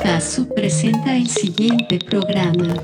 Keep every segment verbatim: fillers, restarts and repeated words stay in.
Casu presenta el siguiente programa.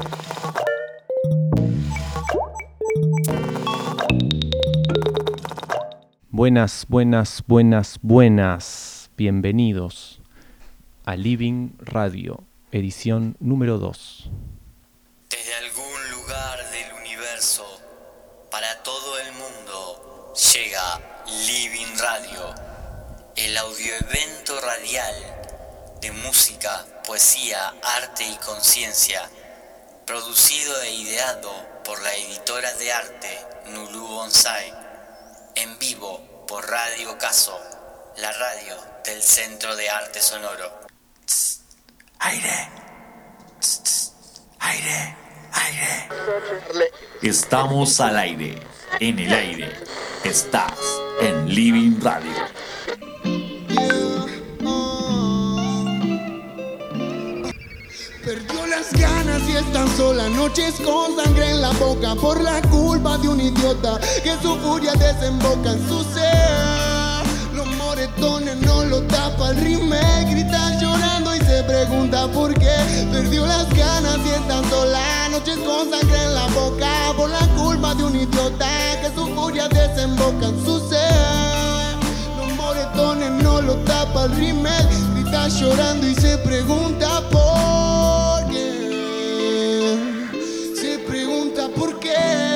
Buenas, buenas, buenas, buenas. Bienvenidos a Living Radio, edición número dos. Desde algún lugar del universo, para todo el mundo, llega Living Radio, el audioevento radial de música, poesía, arte y conciencia, producido e ideado por la editora de arte Nulu Bonsai, en vivo por Radio Caso, la radio del Centro de Arte Sonoro. Tss, aire, tss, tss, aire, aire. Estamos al aire, en el aire. Estás en Living Radio. Perdió las ganas y están solas, noches con sangre en la boca por la culpa de un idiota que su furia desemboca en su ser. Los moretones no lo tapa el rímel, grita llorando y se pregunta por qué. Perdió las ganas y están solas, noches con sangre en la boca por la culpa de un idiota que su furia desemboca en su ser. Los moretones no lo tapa el rímel, grita llorando y se pregunta por ¿por qué?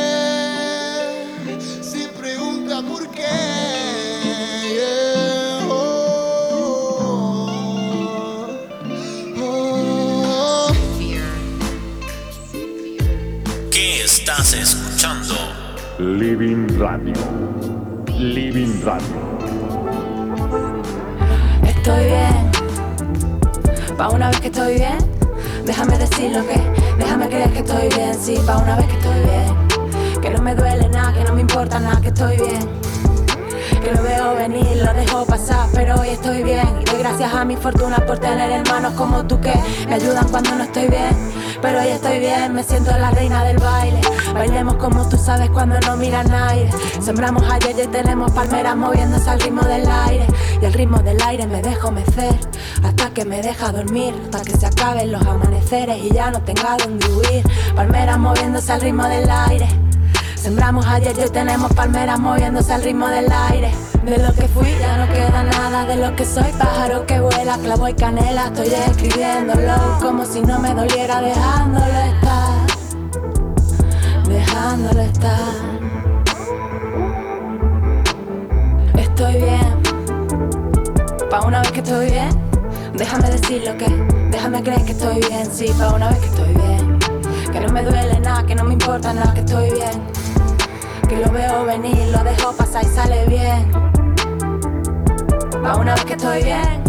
Se pregunta por qué. Yeah. Oh, oh, oh. ¿Qué estás escuchando? Living Radio. Living Radio. Estoy bien, pa' una vez que estoy bien, déjame decir lo que, déjame creer que estoy bien, sí, pa' una vez que estoy bien, que no me duele nada, que no me importa nada, que estoy bien, que lo veo venir, lo dejo pasar, pero hoy estoy bien, y doy gracias a mi fortuna por tener hermanos como tú que me ayudan cuando no estoy bien, pero hoy estoy bien, me siento la reina del baile, bailemos como tú sabes cuando no mira nadie, sembramos ayer y tenemos palmeras moviéndose al ritmo del aire, y al ritmo del aire me dejo mecer, hasta que me deja dormir, hasta que se acaben los amaneceres y ya no tenga donde huir, palmeras moviéndose al ritmo del aire, sembramos ayer y hoy tenemos palmeras moviéndose al ritmo del aire. De lo que fui ya no queda nada, de lo que soy pájaro que vuela, clavo y canela, estoy escribiéndolo como si no me doliera, dejándolo estar, dejándolo estar. Estoy bien, pa' una vez que estoy bien, déjame decir lo que, déjame creer que estoy bien, sí, pa' una vez que estoy bien, que no me duele nada, que no me importa nada, que estoy bien, que lo veo venir, lo dejo pasar y sale bien, pa' una vez que estoy bien,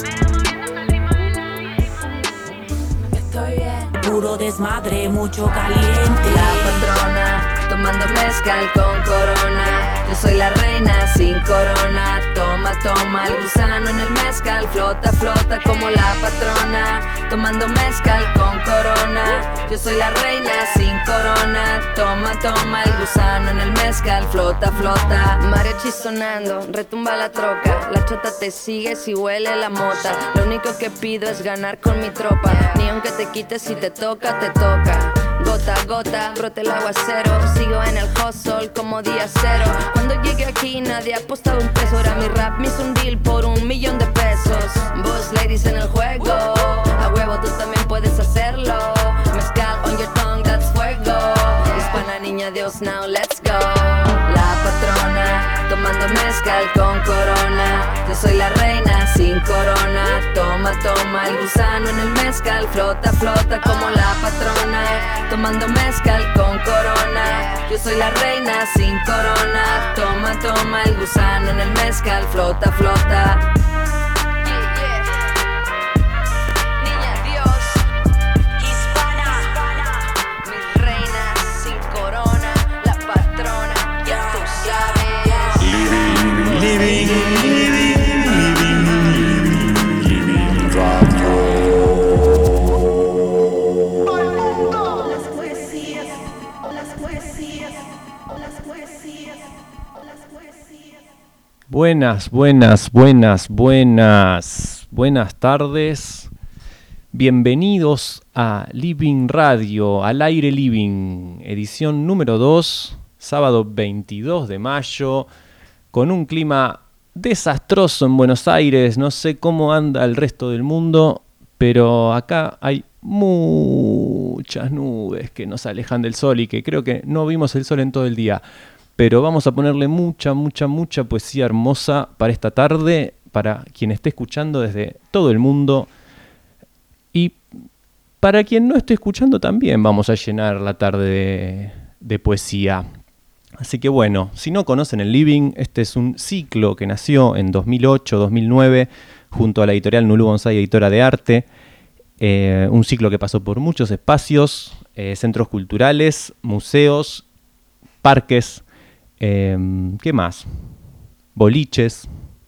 estoy bien. Puro desmadre, mucho caliente. La patrona, tomando mezcal con corona. Yo soy la reina sin corona. Toma, toma el gusano en el mezcal. Flota, flota como la patrona. Tomando mezcal con corona. Yo soy la reina sin corona. Toma, toma el gusano en el mezcal. Flota, flota. Mariachi sonando, retumba la troca. La chota te sigue si huele la mota. Lo único que pido es ganar con mi tropa. Ni aunque te quites si te toca, te toca. Gota a gota, brote el aguacero. Sigo en el hustle como día cero. Cuando llegué aquí nadie ha apostado un peso. Ahora mi rap me hizo un deal por un millón de pesos. Boss ladies en el juego. A huevo tú también puedes hacerlo. Mezcal on your tongue, that's fuego. Hispana niña Dios, now let's go. La patrona, tomando mezcal con corona. Yo soy la reina sin corona. Toma, toma el gusano en el mezcal. Flota, flota como la patrona. Tomando mezcal con corona. Yo soy la reina sin corona. Toma, toma el gusano en el mezcal. Flota, flota. Living, living, living, living, living radio. Las poesías, las poesías, las poesías, las poesías. Buenas, buenas, buenas, buenas, buenas tardes. Bienvenidos a Living Radio, al aire Living, edición número dos, sábado veintidós de mayo, con un clima desastroso en Buenos Aires. No sé cómo anda el resto del mundo, pero acá hay muchas nubes que nos alejan del sol y que creo que no vimos el sol en todo el día. Pero vamos a ponerle mucha, mucha, mucha poesía hermosa para esta tarde, para quien esté escuchando desde todo el mundo. Y para quien no esté escuchando también vamos a llenar la tarde de, de poesía. Así que bueno, si no conocen el Living, este es un ciclo que nació en dos mil ocho dos mil nueve junto a la editorial Nulú Bonsai, editora de arte. Eh, un ciclo que pasó por muchos espacios, eh, centros culturales, museos, parques, eh, ¿qué más? Boliches,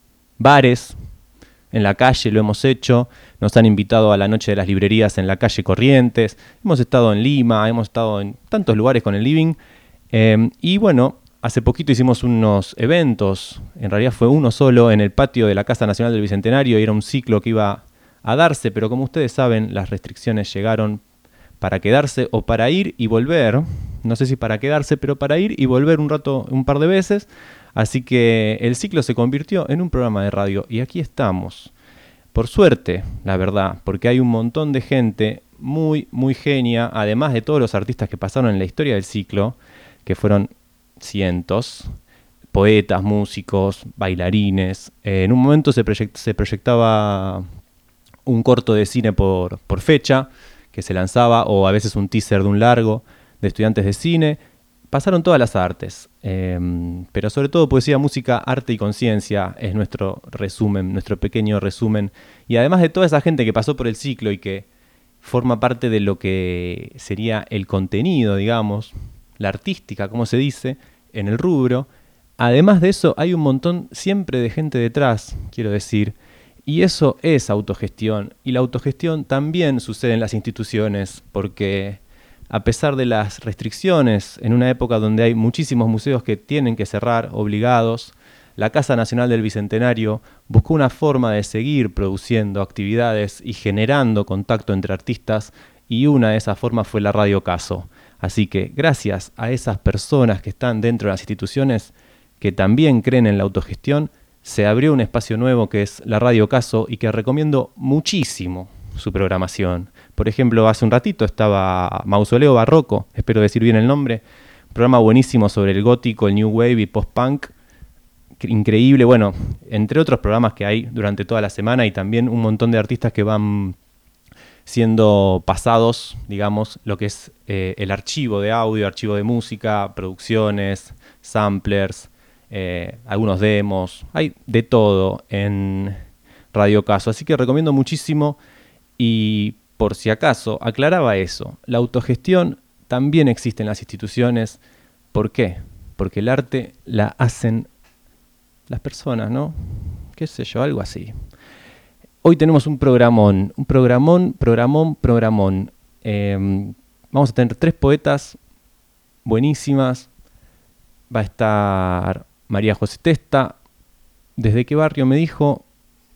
bares, en la calle lo hemos hecho. Nos han invitado a la Noche de las Librerías en la calle Corrientes. Hemos estado en Lima, hemos estado en tantos lugares con el Living. Eh, y bueno, hace poquito hicimos unos eventos, en realidad fue uno solo, en el patio de la Casa Nacional del Bicentenario, y era un ciclo que iba a darse, pero como ustedes saben, las restricciones llegaron para quedarse o para ir y volver. No sé si para quedarse, pero para ir y volver un rato, un par de veces. Así que el ciclo se convirtió en un programa de radio y aquí estamos. Por suerte, la verdad, porque hay un montón de gente muy, muy genia, además de todos los artistas que pasaron en la historia del ciclo, que fueron cientos, poetas, músicos, bailarines. Eh, en un momento se, proyect- se proyectaba un corto de cine por, por fecha, que se lanzaba, o a veces un teaser de un largo de estudiantes de cine. Pasaron todas las artes, eh, pero sobre todo poesía, música, arte y conciencia es nuestro resumen, nuestro pequeño resumen. Y además de toda esa gente que pasó por el ciclo y que forma parte de lo que sería el contenido, digamos, la artística, como se dice, en el rubro, además de eso hay un montón siempre de gente detrás, quiero decir, y eso es autogestión. Y la autogestión también sucede en las instituciones, porque a pesar de las restricciones, en una época donde hay muchísimos museos que tienen que cerrar obligados, la Casa Nacional del Bicentenario buscó una forma de seguir produciendo actividades y generando contacto entre artistas, y una de esas formas fue la Radio Caso. Así que gracias a esas personas que están dentro de las instituciones, que también creen en la autogestión, se abrió un espacio nuevo que es la Radio Caso y que recomiendo muchísimo su programación. Por ejemplo, hace un ratito estaba Mausoleo Barroco, espero decir bien el nombre, un programa buenísimo sobre el gótico, el new wave y post-punk, increíble. Bueno, entre otros programas que hay durante toda la semana y también un montón de artistas que van siendo pasados, digamos, lo que es eh, el archivo de audio, archivo de música, producciones, samplers, eh, algunos demos, hay de todo en Radio Caso, así que recomiendo muchísimo. Y por si acaso, aclaraba eso, la autogestión también existe en las instituciones. ¿Por qué? Porque el arte la hacen las personas, ¿no? Qué sé yo, algo así. Hoy tenemos un programón, un programón, programón, programón. Eh, vamos a tener tres poetas buenísimas. Va a estar María José Testa. ¿Desde qué barrio me dijo?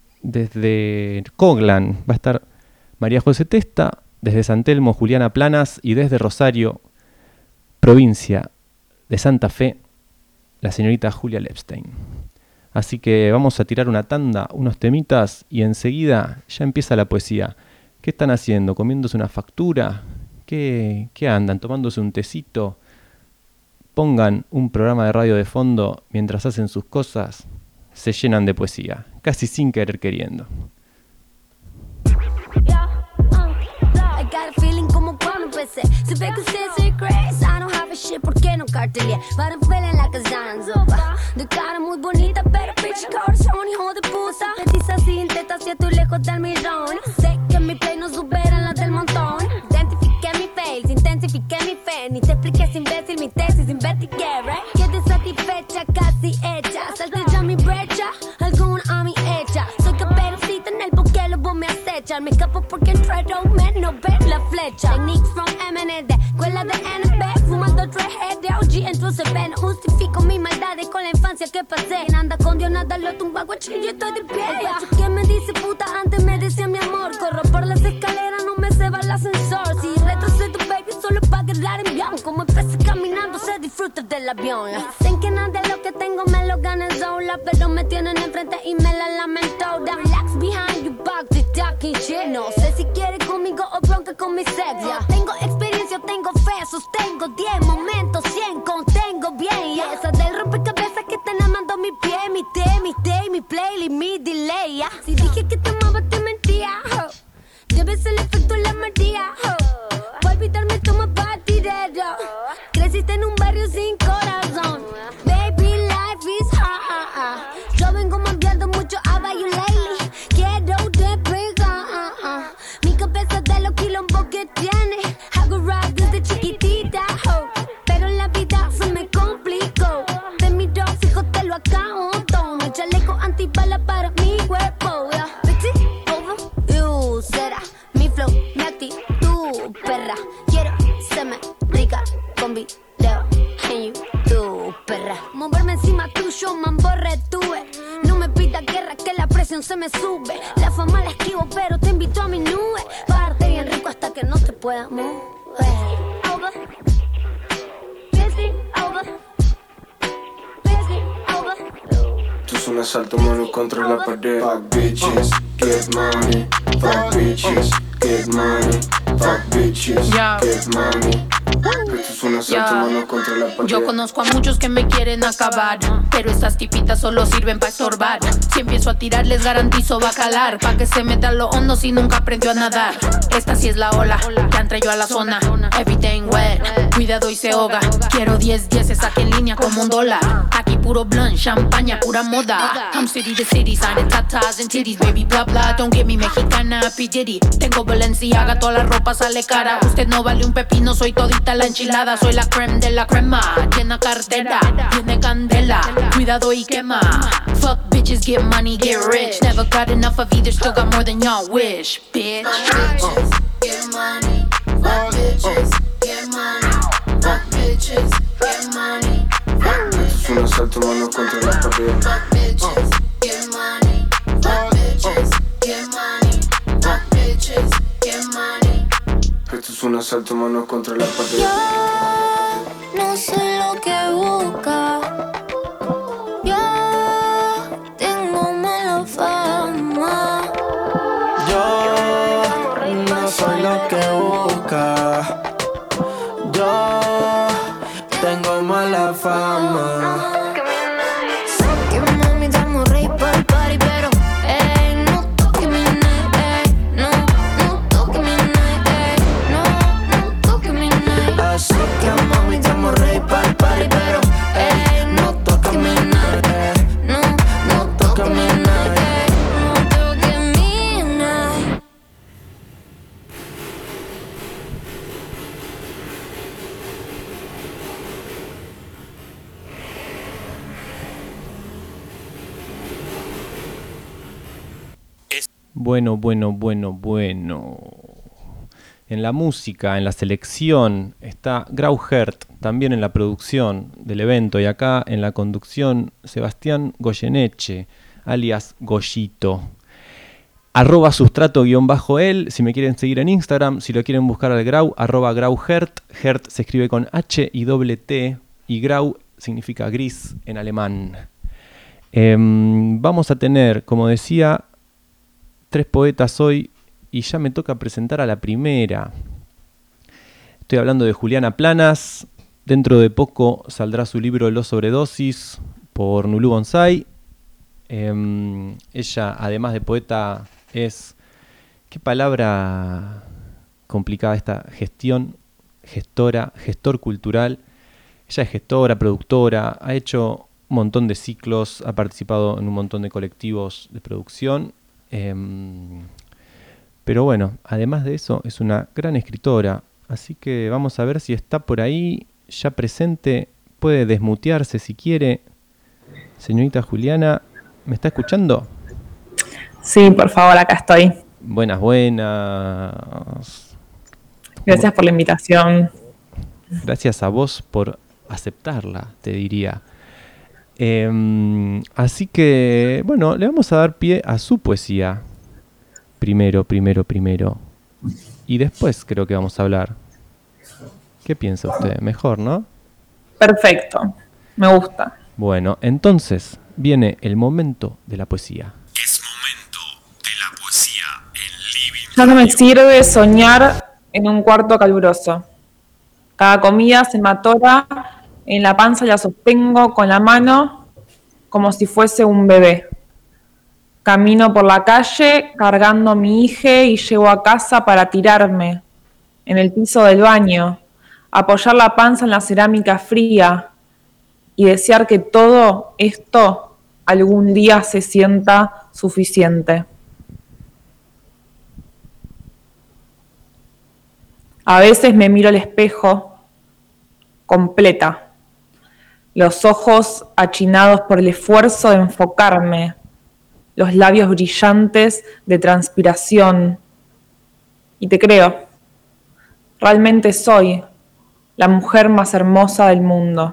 Desde Coglan va a estar María José Testa. Desde San Telmo, Juliana Planas. Y desde Rosario, provincia de Santa Fe, la señorita Julia Lepstein. Así que vamos a tirar una tanda, unos temitas, y enseguida ya empieza la poesía. ¿Qué están haciendo? ¿Comiéndose una factura? ¿Qué, qué andan? ¿Tomándose un tecito? Pongan un programa de radio de fondo mientras hacen sus cosas. Se llenan de poesía, casi sin querer queriendo. Supe que usted soy crazy, I don't have a shit, ¿por qué no cartelé? But I'm feeling like a zanzo. De cara muy bonita, pero bitch corazón, hijo de puta. Petisa sin tetas y estoy lejos del millón. Sé que mi play no supera la del montón. Identifiqué mi fails, intensifiqué mi fe. Ni te expliques, imbécil, mi tesis investigué, right? Quedé satisfecha, casi hecha. Salte ya mi brecha, alguna a mi hecha. Soy caperucita en el bosque, lobo me acecha. flechar. Me escapo porque entreno menos ver la flecha. Techniques from Eminem, de escuela de N B. Fumando tres head de O G, entonces ven. Justifico mis maldades con la infancia que pasé. Quien anda con Dios nada lo tumba, guachín, yo estoy de pie. El guacho que me dice puta antes me decía mi amor. Corro por las escaleras, no me se va el ascensor. Si retrocedo, baby, solo pa' quedar en bien. Como empecé caminando, se disfruta del avión. Dicen que nada de lo que tengo me lo ganan sola, pero me tienen enfrente y me la lamento. That relax behind you, back to talking shit. No sé si quiere conmigo o bronca con mi sex. Yeah. Tengo experiencia, tengo fe, sostengo diez momentos, cien contengo bien. Y esa del rompecabezas que están amando mi pie, mi té, mi té, mi playlist, mi delay. Yeah. Si dije que te amaba, te mentía. Oh. Debes el efecto en la María. Oh. Por olvidarme, toma partidero. Creciste en un barrio sin corazón. Baby, life is hard. Yo vengo cambiando mucho about you lately. Quiero despegar. Mi cabeza de los quilombos que tiene. Hago rap desde chiquitita. Oh. Pero la vida se me complicó. De mis dos hijos te lo acabo todo. Mi chaleco antibala para mi cuerpo. Yeah. Bitchy, over you será. Mi flow, mi actitud, perra. Quiero se me rica con video en YouTube, perra. Moverme encima tuyo, mambo retuve. No me pidas guerra que la presión se me sube. La fama la esquivo, pero te invito a mi nube. Parte bien rico hasta que no te pueda mover. Over. Busy, over. Busy, over. Esto es un asalto mano contra la pared. Fuck bitches, get money. Fuck bitches, get money. Fuck bitches, get money. Esto es un asalto mano contra la pared. Yo conozco a muchos que me quieren acabar, pero estas tipitas solo sirven para estorbar. Si empiezo a tirar les garantizo va a calar. Pa' que se meta lo hondo si nunca aprendió a nadar. Esta sí es la ola que han traído a la zona. Everything wet, cuidado y se ahoga. Quiero diez dieces aquí en línea como un dólar. Aquí puro blunt, champaña, pura moda. I'm city to city, signing tatas and titties. Baby bla bla, don't get me mexicana, P. Diddy. Tengo Balenciaga, toda la ropa sale cara. Usted no vale un pepino, soy todita la enchilada. Soy la creme de la crema, llena cartera, tiene candela, cuidado y quema. Fuck bitches, get money, get rich. Never got enough of either, still got more than y'all wish, bitch. Fuck bitches, get money. Fuck bitches, get money. Fuck bitches, get money. Esto es un asalto mano contra la pared. Fuck bitches, get money. Fuck bitches, get money. Fuck bitches, get money. Esto es un asalto mano contra la pared. Yo no sé lo que busca. Yo tengo mala fama. Yo no soy lo que busca. Yo tengo mala fama. Que mami estamos rey por el party, pero ey, no toque mi night, ey, no, no toque mi night, ey, no, no toque mi night. Así que mami estamos rey para el party, pero ey, no toque mi night, ey, no, no toque mi night, ey, no toque mi night. Bueno, bueno, bueno, bueno. En la música, en la selección, está Grau Hert, también en la producción del evento, y acá en la conducción, Sebastián Goyeneche, alias Goyito. Arroba sustrato guión bajo él, si me quieren seguir en Instagram, si lo quieren buscar al Grau, arroba Grau Hert. Hert se escribe con H y doble T, y Grau significa gris en alemán. Eh, vamos a tener, como decía, tres poetas hoy y ya me toca presentar a la primera. Estoy hablando de Juliana Planas. Dentro de poco saldrá su libro Los Sobredosis por Nulú Bonsai. Eh, ella, además de poeta, es... ¿Qué palabra complicada esta? Gestión, gestora, gestor cultural. Ella es gestora, productora, ha hecho un montón de ciclos, ha participado en un montón de colectivos de producción. Eh, pero bueno, además de eso es una gran escritora, así que vamos a ver si está por ahí ya presente. Puede desmutearse si quiere. Señorita Juliana, ¿me está escuchando? Sí, por favor, acá estoy. buenas, buenas. Gracias por la invitación. Gracias a vos por aceptarla, te diría. Eh, así que, bueno, le vamos a dar pie a su poesía. Primero, primero, primero. Y después creo que vamos a hablar. ¿Qué piensa usted? Mejor, ¿no? Perfecto. Me gusta. Bueno, entonces viene el momento de la poesía. Es momento de la poesía en Living. Ya no me sirve soñar en un cuarto caluroso. Cada comida se me atora en la panza y la sostengo con la mano como si fuese un bebé. Camino por la calle cargando a mi hija y llego a casa para tirarme en el piso del baño, apoyar la panza en la cerámica fría y desear que todo esto algún día se sienta suficiente. A veces me miro al espejo completa, los ojos achinados por el esfuerzo de enfocarme, los labios brillantes de transpiración. Y te creo, realmente soy la mujer más hermosa del mundo.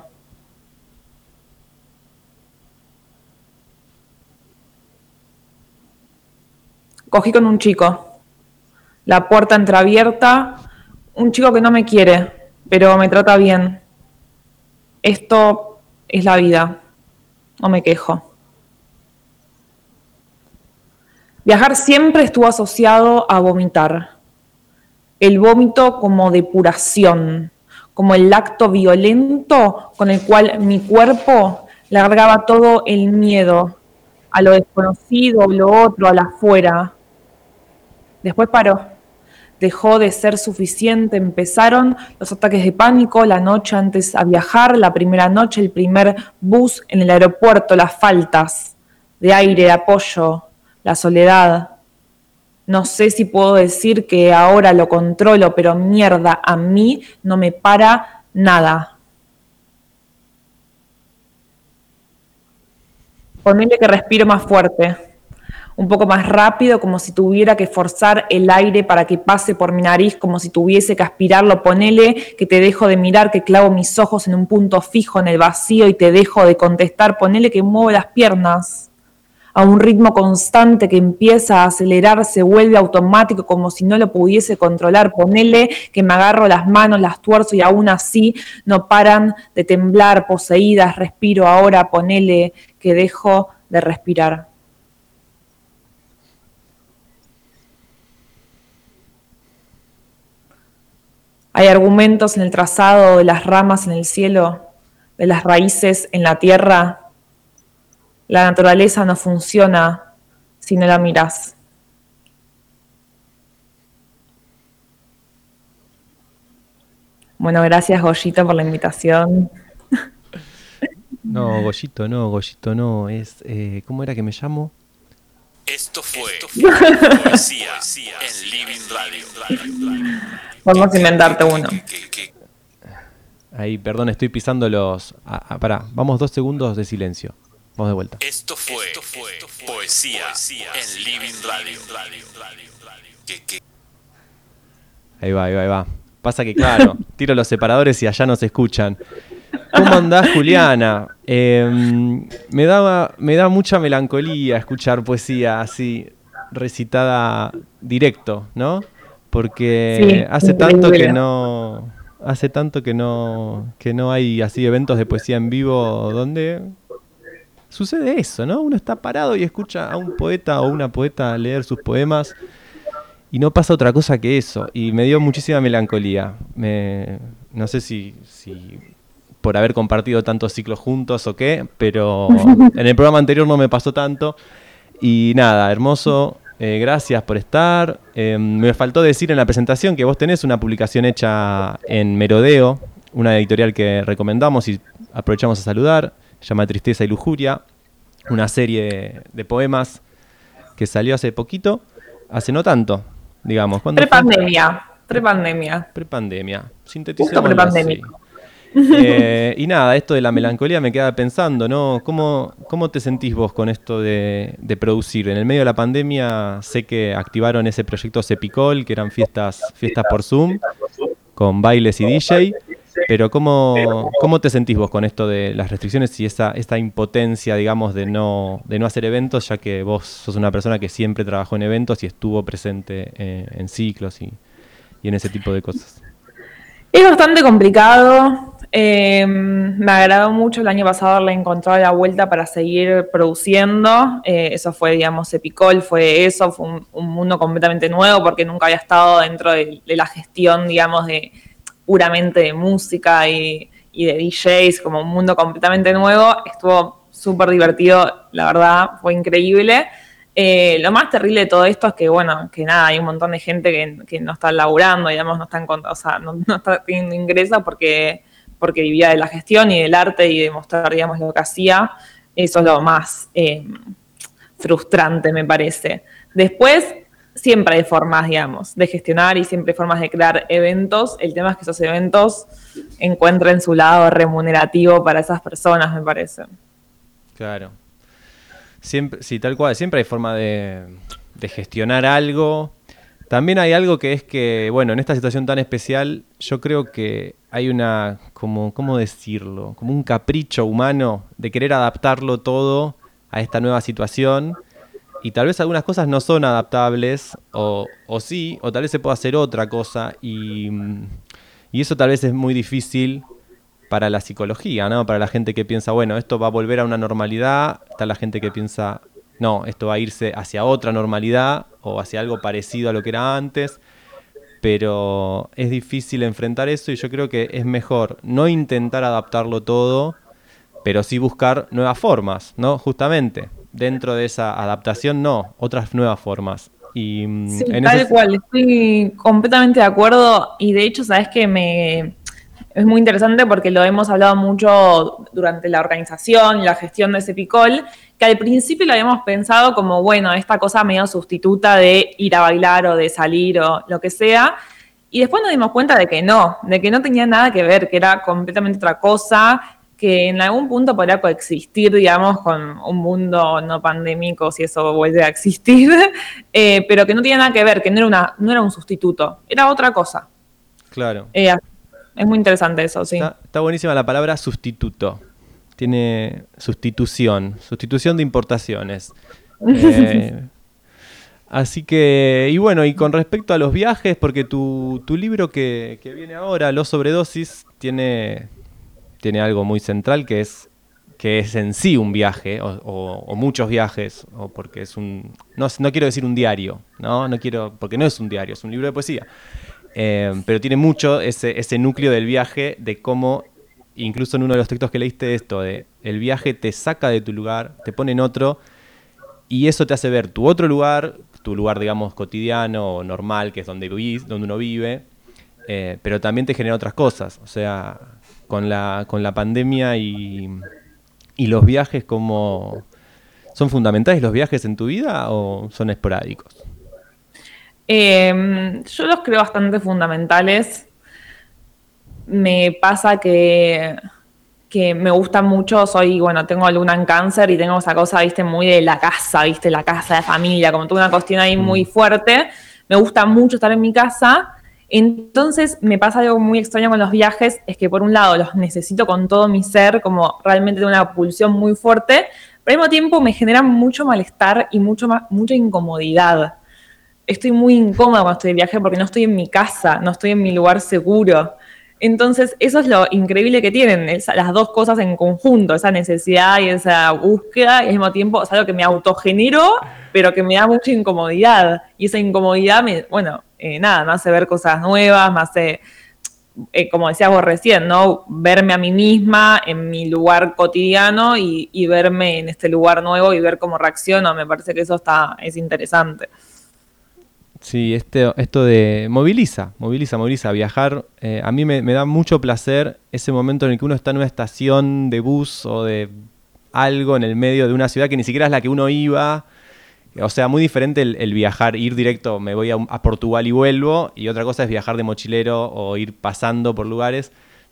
Cogí con un chico, la puerta entreabierta, un chico que no me quiere, pero me trata bien. Esto es la vida, no me quejo. Viajar siempre estuvo asociado a vomitar. El vómito como depuración, como el acto violento con el cual mi cuerpo largaba todo el miedo a lo desconocido, lo otro, a la afuera. Después paró. Dejó de ser suficiente, empezaron los ataques de pánico, la noche antes a viajar, la primera noche, el primer bus en el aeropuerto, las faltas de aire, de apoyo, la soledad. No sé si puedo decir que ahora lo controlo, pero mierda, a mí no me para nada. Ponele que respiro más fuerte. Un poco más rápido, como si tuviera que forzar el aire para que pase por mi nariz, como si tuviese que aspirarlo. Ponele que te dejo de mirar, que clavo mis ojos en un punto fijo en el vacío y te dejo de contestar. Ponele que muevo las piernas a un ritmo constante que empieza a acelerar, se vuelve automático como si no lo pudiese controlar. Ponele que me agarro las manos, las tuerzo y aún así no paran de temblar, poseídas. Respiro ahora. Ponele que dejo de respirar. Hay argumentos en el trazado de las ramas en el cielo, de las raíces en la tierra. La naturaleza no funciona si no la mirás. Bueno, gracias Goyito por la invitación. No, Goyito no, Goyito no. Es, eh, ¿cómo era que me llamo? Esto fue Poesía en Living Radio. Vamos a inventarte uno. Ahí, perdón, estoy pisando los... Ah, ah, pará, vamos dos segundos de silencio. Vamos de vuelta. Esto fue, Esto fue Poesía en Living Radio. Ahí va, ahí va, ahí va. Pasa que, claro, tiro los separadores y allá no se escuchan. ¿Cómo andás, Juliana? Eh, me, da, me da mucha melancolía escuchar poesía así, recitada directo, ¿no? Porque sí, hace tanto que no hace tanto que no que no hay así eventos de poesía en vivo donde sucede eso, ¿no? Uno está parado y escucha a un poeta o una poeta leer sus poemas y no pasa otra cosa que eso. Y me dio muchísima melancolía. Me, no sé si, si por haber compartido tantos ciclos juntos o qué, pero en el programa anterior no me pasó tanto. Y nada, hermoso. Eh, gracias por estar. Eh, me faltó decir en la presentación que vos tenés una publicación hecha en Merodeo, una editorial que recomendamos y aprovechamos a saludar. Se llama Tristeza y Lujuria, una serie de poemas que salió hace poquito, hace no tanto, digamos. Prepandemia, prepandemia. Prepandemia, sinteticémoslo así. Eh, y nada, esto de la melancolía me queda pensando, ¿no? ¿Cómo, cómo te sentís vos con esto de, de producir? En el medio de la pandemia sé que activaron ese proyecto Cepicol, que eran fiestas, fiestas por Zoom, con bailes y D J, pero ¿cómo, cómo te sentís vos con esto de las restricciones y esa, esta impotencia, digamos, de no, de no hacer eventos, ya que vos sos una persona que siempre trabajó en eventos y estuvo presente eh, en ciclos y, y en ese tipo de cosas? Es bastante complicado. Eh, me agradó mucho el año pasado haberle encontrado la vuelta para seguir produciendo. Eh, eso fue, digamos, Cepicol, fue eso, fue un, un mundo completamente nuevo porque nunca había estado dentro de, de la gestión, digamos, de puramente de música y, y de D Js, como un mundo completamente nuevo. Estuvo súper divertido, la verdad, fue increíble. Eh, lo más terrible de todo esto es que, bueno, que nada, hay un montón de gente que, que no está laburando, digamos, no está, en, o sea, no, no está teniendo ingresos porque, porque vivía de la gestión y del arte y de mostrar, digamos, lo que hacía. Eso es lo más eh, frustrante, me parece. Después, siempre hay formas, digamos, de gestionar y siempre hay formas de crear eventos. El tema es que esos eventos encuentren su lado remunerativo para esas personas, me parece. Claro. Siempre, sí, tal cual, siempre hay forma de, de gestionar algo. También hay algo que es que, bueno, en esta situación tan especial, yo creo que hay una, como, ¿cómo decirlo? Como un capricho humano de querer adaptarlo todo a esta nueva situación. Y tal vez algunas cosas no son adaptables, o, o sí, o tal vez se puede hacer otra cosa. Y, y eso tal vez es muy difícil para la psicología, ¿no? Para la gente que piensa, bueno, esto va a volver a una normalidad. Está la gente que piensa, no, esto va a irse hacia otra normalidad o hacia algo parecido a lo que era antes. Pero es difícil enfrentar eso y yo creo que es mejor no intentar adaptarlo todo, pero sí buscar nuevas formas, ¿no? Justamente, dentro de esa adaptación, no, otras nuevas formas. Y, sí, en tal ese... cual, estoy completamente de acuerdo y de hecho, sabes que me... es muy interesante porque lo hemos hablado mucho durante la organización y la gestión de Cepicol, que al principio lo habíamos pensado como, bueno, esta cosa medio sustituta de ir a bailar o de salir o lo que sea, y después nos dimos cuenta de que no, de que no tenía nada que ver, que era completamente otra cosa, que en algún punto podría coexistir, digamos, con un mundo no pandémico, si eso vuelve a existir, eh, pero que no tenía nada que ver, que no era, una, no era un sustituto, era otra cosa. Claro. Eh, Es muy interesante eso, sí. Está, está buenísima la palabra sustituto. Tiene sustitución, sustitución de importaciones. Eh, así que, y bueno, y con respecto a los viajes, porque tu, tu libro que, que viene ahora, Los Sobredosis, tiene, tiene algo muy central que es que es en sí un viaje, o, o, o muchos viajes, o porque es un, no, no quiero decir un diario, ¿no? No quiero, porque no es un diario, es un libro de poesía. Eh, pero tiene mucho ese, ese núcleo del viaje, de cómo, incluso en uno de los textos que leíste, esto de el viaje te saca de tu lugar, te pone en otro, y eso te hace ver tu otro lugar, tu lugar, digamos, cotidiano o normal, que es donde vivís, donde uno vive, eh, pero también te genera otras cosas. O sea, con la, con la pandemia y, y los viajes, ¿cómo son fundamentales los viajes en tu vida o son esporádicos? Eh, yo los creo bastante fundamentales. Me pasa que, que me gusta mucho, soy, bueno, tengo luna en Cáncer y tengo esa cosa, viste, muy de la casa, viste, la casa de familia, como tuve una cuestión ahí muy fuerte. Me gusta mucho estar en mi casa. Entonces me pasa algo muy extraño con los viajes, es que por un lado los necesito con todo mi ser, como realmente tengo una pulsión muy fuerte, pero al mismo tiempo me generan mucho malestar y mucho, mucha incomodidad. Estoy muy incómoda cuando estoy de viaje porque no estoy en mi casa, no estoy en mi lugar seguro. Entonces, eso es lo increíble que tienen, esa, las dos cosas en conjunto, esa necesidad y esa búsqueda, y al mismo tiempo es algo que me autogenero, pero que me da mucha incomodidad. Y esa incomodidad, me, bueno, eh, nada, me hace ver cosas nuevas, me hace, eh, como decías vos recién, ¿no? Verme a mí misma en mi lugar cotidiano y, y verme en este lugar nuevo y ver cómo reacciono. Me parece que eso está, es interesante. Sí, este, esto de moviliza, moviliza, moviliza, viajar. Eh, a mí me, me da mucho placer ese momento en el que uno está en una estación de bus o de algo en el medio de una ciudad que ni siquiera es la que uno iba. O sea, muy diferente el, el viajar, ir directo, me voy a, a Portugal y vuelvo, y otra cosa es viajar de mochilero o ir pasando por lugares.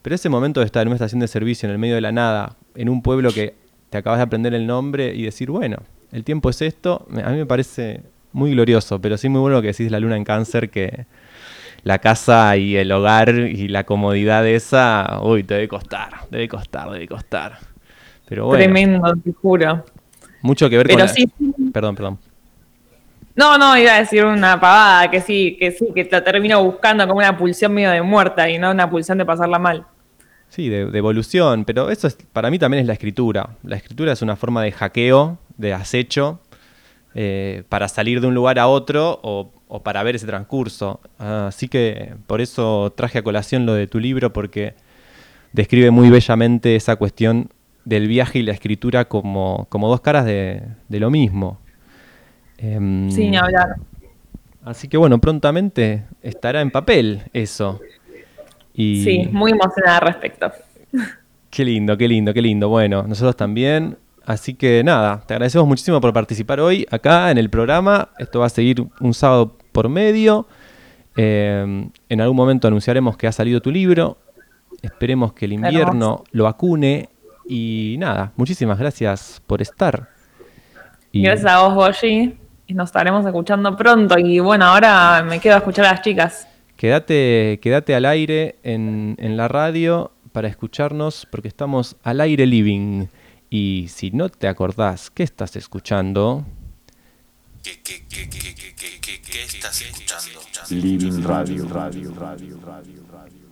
Pero ese momento de estar en una estación de servicio en el medio de la nada, en un pueblo que te acabas de aprender el nombre y decir, bueno, el tiempo es esto, a mí me parece muy glorioso, pero sí muy bueno que decís la luna en Cáncer, que la casa y el hogar y la comodidad de esa, uy, te debe costar, debe costar, debe costar. Pero bueno. Tremendo, te juro. Mucho que ver pero con sí. la... Perdón, perdón. No, no, iba a decir una pavada, que sí, que sí, que la termino buscando como una pulsión medio de muerta y no una pulsión de pasarla mal. Sí, de, de evolución, pero eso es, para mí también es la escritura. La escritura es una forma de hackeo, de acecho, eh, para salir de un lugar a otro o, o para ver ese transcurso. Así que por eso traje a colación lo de tu libro, porque describe muy bellamente esa cuestión del viaje y la escritura como, como dos caras de, de lo mismo. Eh, Sí, ni hablar. Así que bueno, prontamente estará en papel eso. Y Sí, muy emocionada al respecto. qué lindo, qué lindo, qué lindo. Bueno, nosotros también. Así que nada, te agradecemos muchísimo por participar hoy acá en el programa. Esto va a seguir un sábado por medio. Eh, en algún momento anunciaremos que ha salido tu libro. Esperemos que el invierno Hermoso. lo acune. Y nada, muchísimas gracias por estar. Y Gracias a vos, Goyi. Y nos estaremos escuchando pronto. Y bueno, ahora me quedo a escuchar a las chicas. Quédate, quédate al aire en, en la radio para escucharnos, porque estamos al aire living. Y si no te acordás qué estás escuchando... ¿Qué, qué, qué, qué, qué, qué, qué, qué estás escuchando? Living Radio, Radio, Radio, Radio, Radio.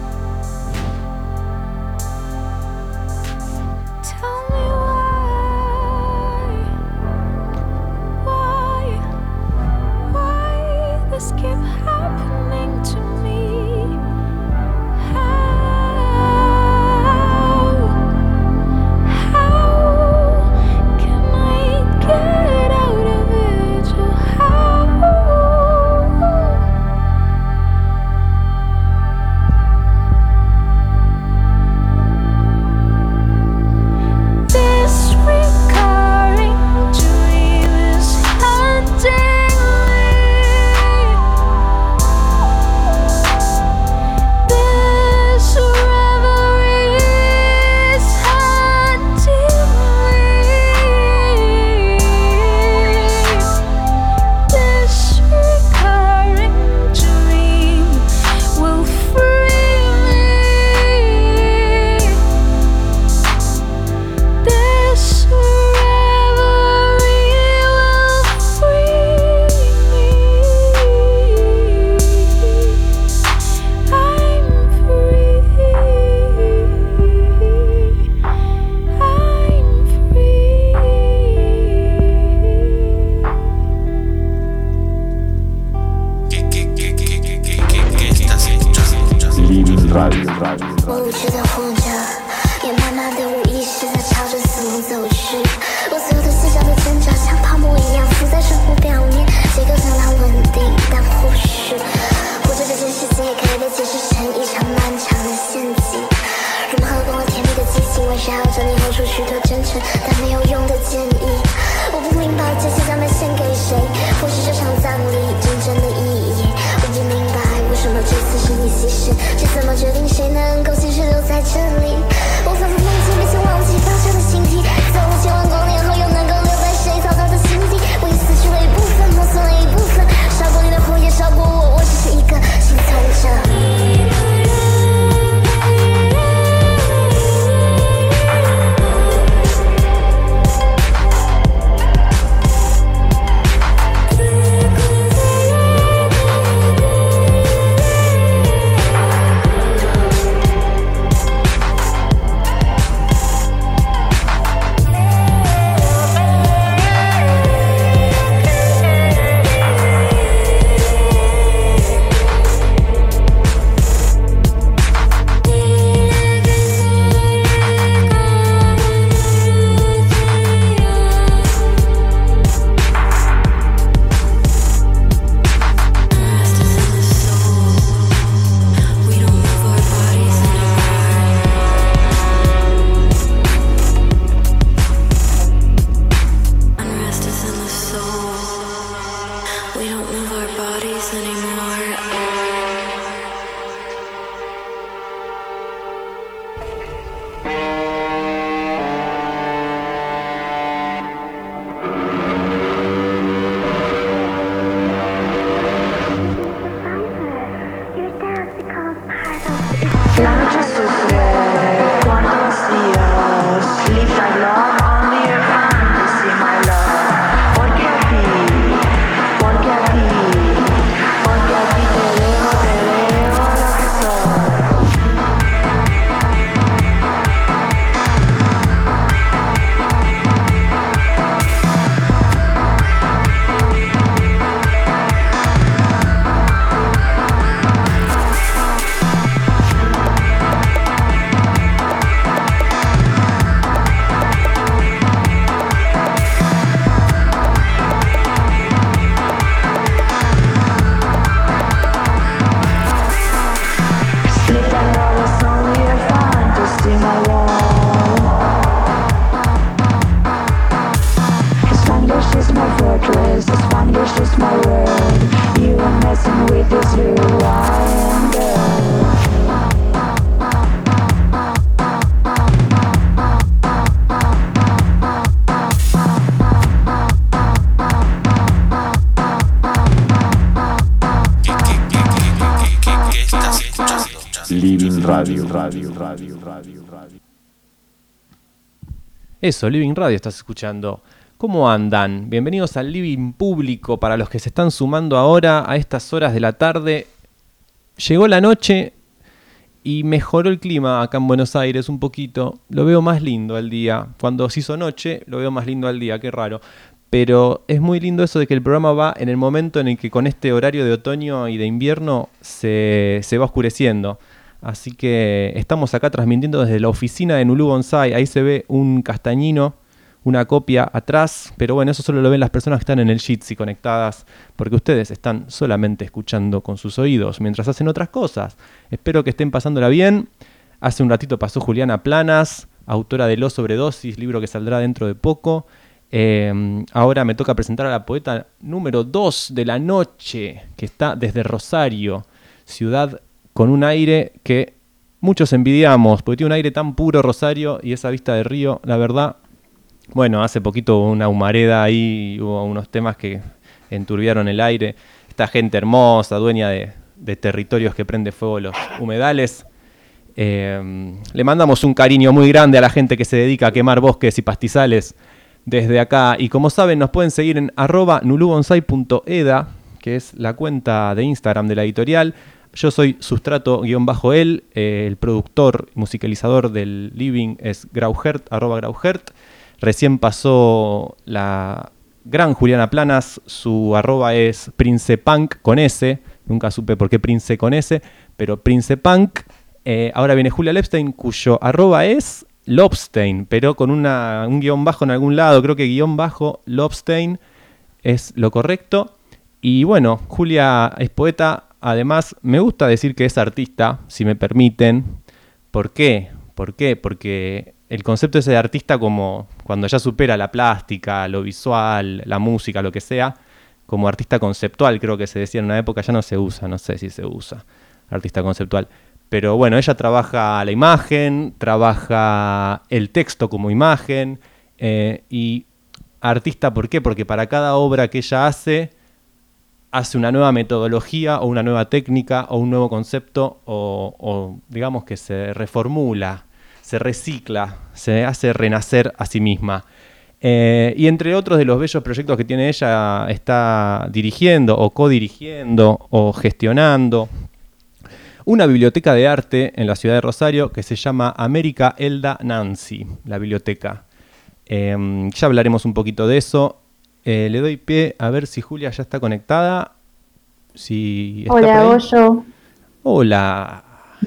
Tell me why, why, why this keep happening to me? How, how can I get out of it? Oh, how? This recurring dream is haunting me. This reverie is haunting me. This recurring dream will free me. This reverie will free me. I'm free. I'm ¿Qué, qué, qué, qué, qué, qué, qué, qué estás escuchando? Living Radio, Radio, Radio. 我无知的活着，也慢慢的无意识的朝着死亡走去。我所有的细小的挣扎像泡沫一样浮在生活表面，结构上它稳定，但或许活着这件事情也可以被解释成一场漫长的陷阱。任何跟我甜蜜的激情，围绕着你吼出许多真诚但没有用的建议。我不明白这些将被献给谁，或许这场葬礼真正的意义。我不明白为什么这次是你牺牲，是怎么决定谁能够继续留在这里？我仿佛梦见并且忘记发射的星体，在五千万光年后又能够留在谁嘈杂的心底？我已死去了一部分，磨损了一部分，烧过你的火也烧过我，我只是一个幸存者。 messing with this rewind, girl. Living Radio, Radio, Radio, Radio, Radio. Eso, Living Radio estás escuchando. ¿Cómo andan? Bienvenidos al Living Público para los que se están sumando ahora a estas horas de la tarde. Llegó la noche y mejoró el clima acá en Buenos Aires un poquito. Lo veo más lindo al día. Cuando se hizo noche, lo veo más lindo al día, qué raro. Pero es muy lindo eso de que el programa va en el momento en el que con este horario de otoño y de invierno se, se va oscureciendo. Así que estamos acá transmitiendo desde la oficina de Nulú Bonsai. Ahí se ve un castañino, una copia atrás. Pero bueno, eso solo lo ven las personas que están en el Jitsi conectadas, porque ustedes están solamente escuchando con sus oídos mientras hacen otras cosas. Espero que estén pasándola bien. Hace un ratito pasó Juliana Planas, autora de Los Sobredosis, libro que saldrá dentro de poco. Eh, ahora me toca presentar a la poeta número dos de la noche, que está desde Rosario, ciudad con un aire que muchos envidiamos, porque tiene un aire tan puro Rosario y esa vista de río, la verdad. Bueno, hace poquito hubo una humareda ahí, hubo unos temas que enturbiaron el aire. Esta gente hermosa, dueña de, de territorios que prende fuego los humedales. Eh, le mandamos un cariño muy grande a la gente que se dedica a quemar bosques y pastizales desde acá. Y como saben, nos pueden seguir en arroba nulubonsai punto eda, que es la cuenta de Instagram de la editorial. Yo soy Sustrato-él, eh, el productor musicalizador del Living es Grauhert, arroba Grauhert. Recién pasó la gran Juliana Planas, su arroba es Princepunk con S, nunca supe por qué Prince con S, pero Princepunk. Eh, ahora viene Julia Lepstein, cuyo arroba es Lobstein, pero con una, un guión bajo en algún lado, creo que guión bajo Lobstein es lo correcto. Y bueno, Julia es poeta. Además, me gusta decir que es artista, si me permiten. ¿Por qué? ¿Por qué? Porque el concepto ese de artista, como cuando ya supera la plástica, lo visual, la música, lo que sea, como artista conceptual, creo que se decía en una época, ya no se usa, no sé si se usa, artista conceptual. Pero bueno, ella trabaja la imagen, trabaja el texto como imagen, eh, y artista, ¿por qué? Porque para cada obra que ella hace, hace una nueva metodología o una nueva técnica o un nuevo concepto o, o digamos que se reformula, se recicla, se hace renacer a sí misma. Eh, y entre otros de los bellos proyectos que tiene ella, está dirigiendo o codirigiendo o gestionando una biblioteca de arte en la ciudad de Rosario que se llama América Elda Nancy, la biblioteca. Eh, ya hablaremos un poquito de eso. Eh, le doy pie a ver si Julia ya está conectada. Si está Hola, Goyo. Hola.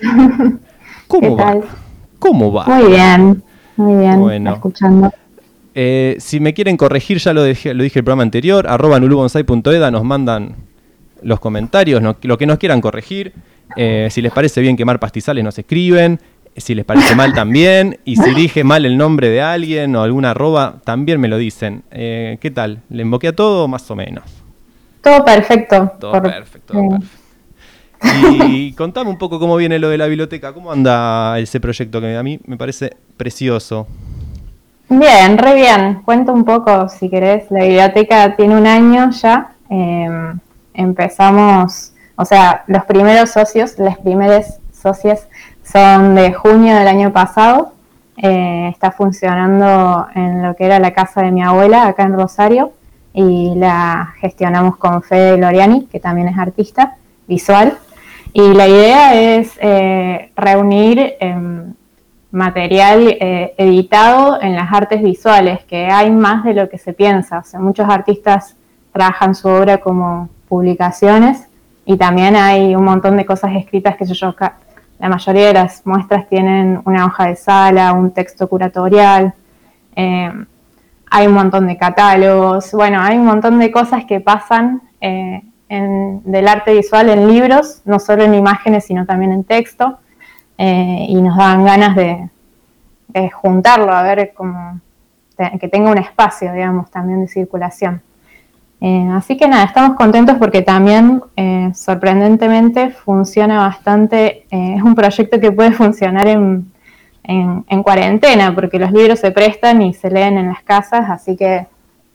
¿Cómo ¿Qué va? tal? ¿Cómo va? Muy bien, muy bien. Bueno. Escuchando. Eh, si me quieren corregir, ya lo dije, lo dije el programa anterior, arroba nulubonsai punto eda, nos mandan los comentarios, no, lo que nos quieran corregir. Eh, si les parece bien quemar pastizales, nos escriben. Si les parece mal también, y si dije mal el nombre de alguien o alguna arroba, también me lo dicen. Eh, ¿Qué tal? ¿Le invoqué a todo más o menos? Todo perfecto. Todo por, perfecto, todo eh. perfecto. Y contame un poco cómo viene lo de la biblioteca, cómo anda ese proyecto que a mí me parece precioso. Bien, re bien. Cuento un poco, si querés. La biblioteca tiene un año ya. Eh, empezamos, o sea, los primeros socios, las primeras socias son de junio del año pasado. Eh, está funcionando en lo que era la casa de mi abuela, acá en Rosario, y la gestionamos con Fede Loriani, que también es artista visual. Y la idea es eh, reunir eh, material eh, editado en las artes visuales, que hay más de lo que se piensa. O sea, muchos artistas trabajan su obra como publicaciones y también hay un montón de cosas escritas que yo, yo la mayoría de las muestras tienen una hoja de sala, un texto curatorial, eh, hay un montón de catálogos, bueno, hay un montón de cosas que pasan eh, en, del arte visual en libros, no solo en imágenes, sino también en texto, eh, y nos daban ganas de, de juntarlo, a ver cómo, que tenga un espacio, digamos, también de circulación. Eh, así que nada, estamos contentos porque también, eh, sorprendentemente, funciona bastante. Eh, es un proyecto que puede funcionar en, en, en cuarentena, porque los libros se prestan y se leen en las casas, así que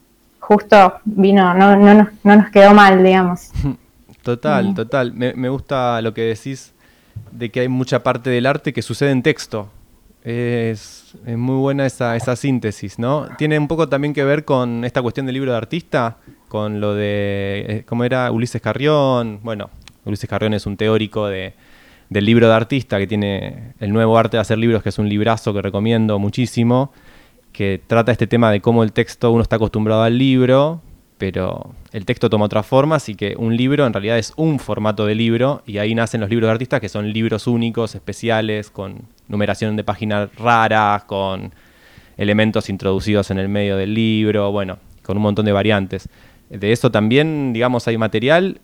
justo vino, no, no, no, no nos quedó mal, digamos. Total, Mm. total. Me, me gusta lo que decís de que hay mucha parte del arte que sucede en texto. Es, es muy buena esa, esa síntesis, ¿no? Tiene un poco también que ver con esta cuestión del libro de artista, con lo de, eh, ¿cómo era? Ulises Carrión. Bueno, Ulises Carrión es un teórico de, del libro de artista, que tiene el nuevo arte de hacer libros, que es un librazo que recomiendo muchísimo, que trata este tema de cómo el texto, uno está acostumbrado al libro, pero el texto toma otras formas y que un libro en realidad es un formato de libro, y ahí nacen los libros de artistas, que son libros únicos, especiales, con numeración de páginas raras, con elementos introducidos en el medio del libro, bueno, con un montón de variantes. De eso también, digamos, hay material.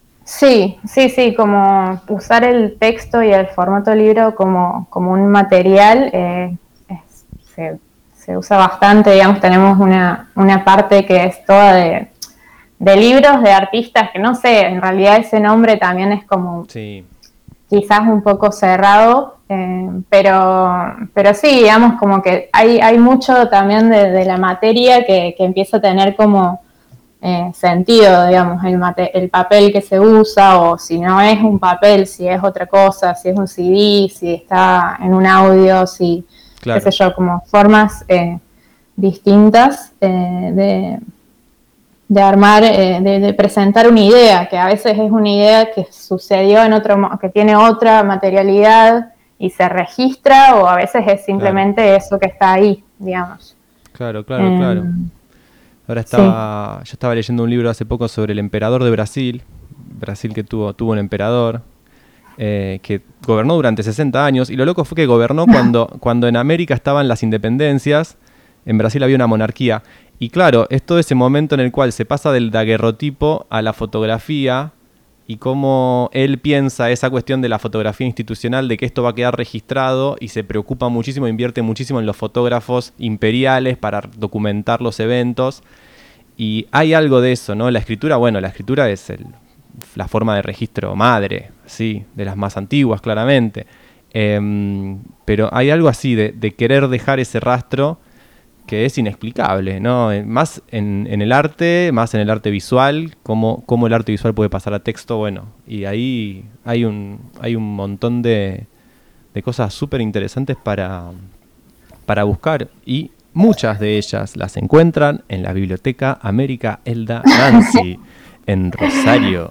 Sí, sí, sí, como usar el texto y el formato libro como, como un material, eh, es, se, se usa bastante, digamos, tenemos una, una parte que es toda de, de libros de artistas, que no sé, en realidad ese nombre también es como sí. quizás un poco cerrado, eh, pero, pero sí, digamos, como que hay, hay mucho también de, de la materia que, que empieza a tener como Eh, sentido, digamos, el, mate, el papel que se usa, o si no es un papel, si es otra cosa, si es un C D, si está en un audio, si, claro. qué sé yo, como formas eh, distintas eh, de, de armar, eh, de, de presentar una idea, que a veces es una idea que sucedió en otro, que tiene otra materialidad y se registra, o a veces es simplemente claro. eso que está ahí, digamos. Claro, claro, eh, claro. Ahora estaba, sí. yo estaba leyendo un libro hace poco sobre el emperador de Brasil, Brasil que tuvo, tuvo un emperador eh, que gobernó durante sesenta años, y lo loco fue que gobernó cuando, cuando en América estaban las independencias, en Brasil había una monarquía, y claro, es todo ese momento en el cual se pasa del daguerrotipo a la fotografía, y cómo él piensa esa cuestión de la fotografía institucional, de que esto va a quedar registrado, y se preocupa muchísimo, invierte muchísimo en los fotógrafos imperiales para documentar los eventos. Y hay algo de eso, ¿no? La escritura, bueno, la escritura es el, la forma de registro madre, sí, de las más antiguas, claramente. Eh, pero hay algo así de, de querer dejar ese rastro que es inexplicable, ¿no? Más en, en el arte, más en el arte visual, cómo, cómo el arte visual puede pasar a texto, bueno, y ahí hay un, hay un montón de, de cosas súper interesantes para, para buscar, y muchas de ellas las encuentran en la Biblioteca América Elda Nancy, en Rosario.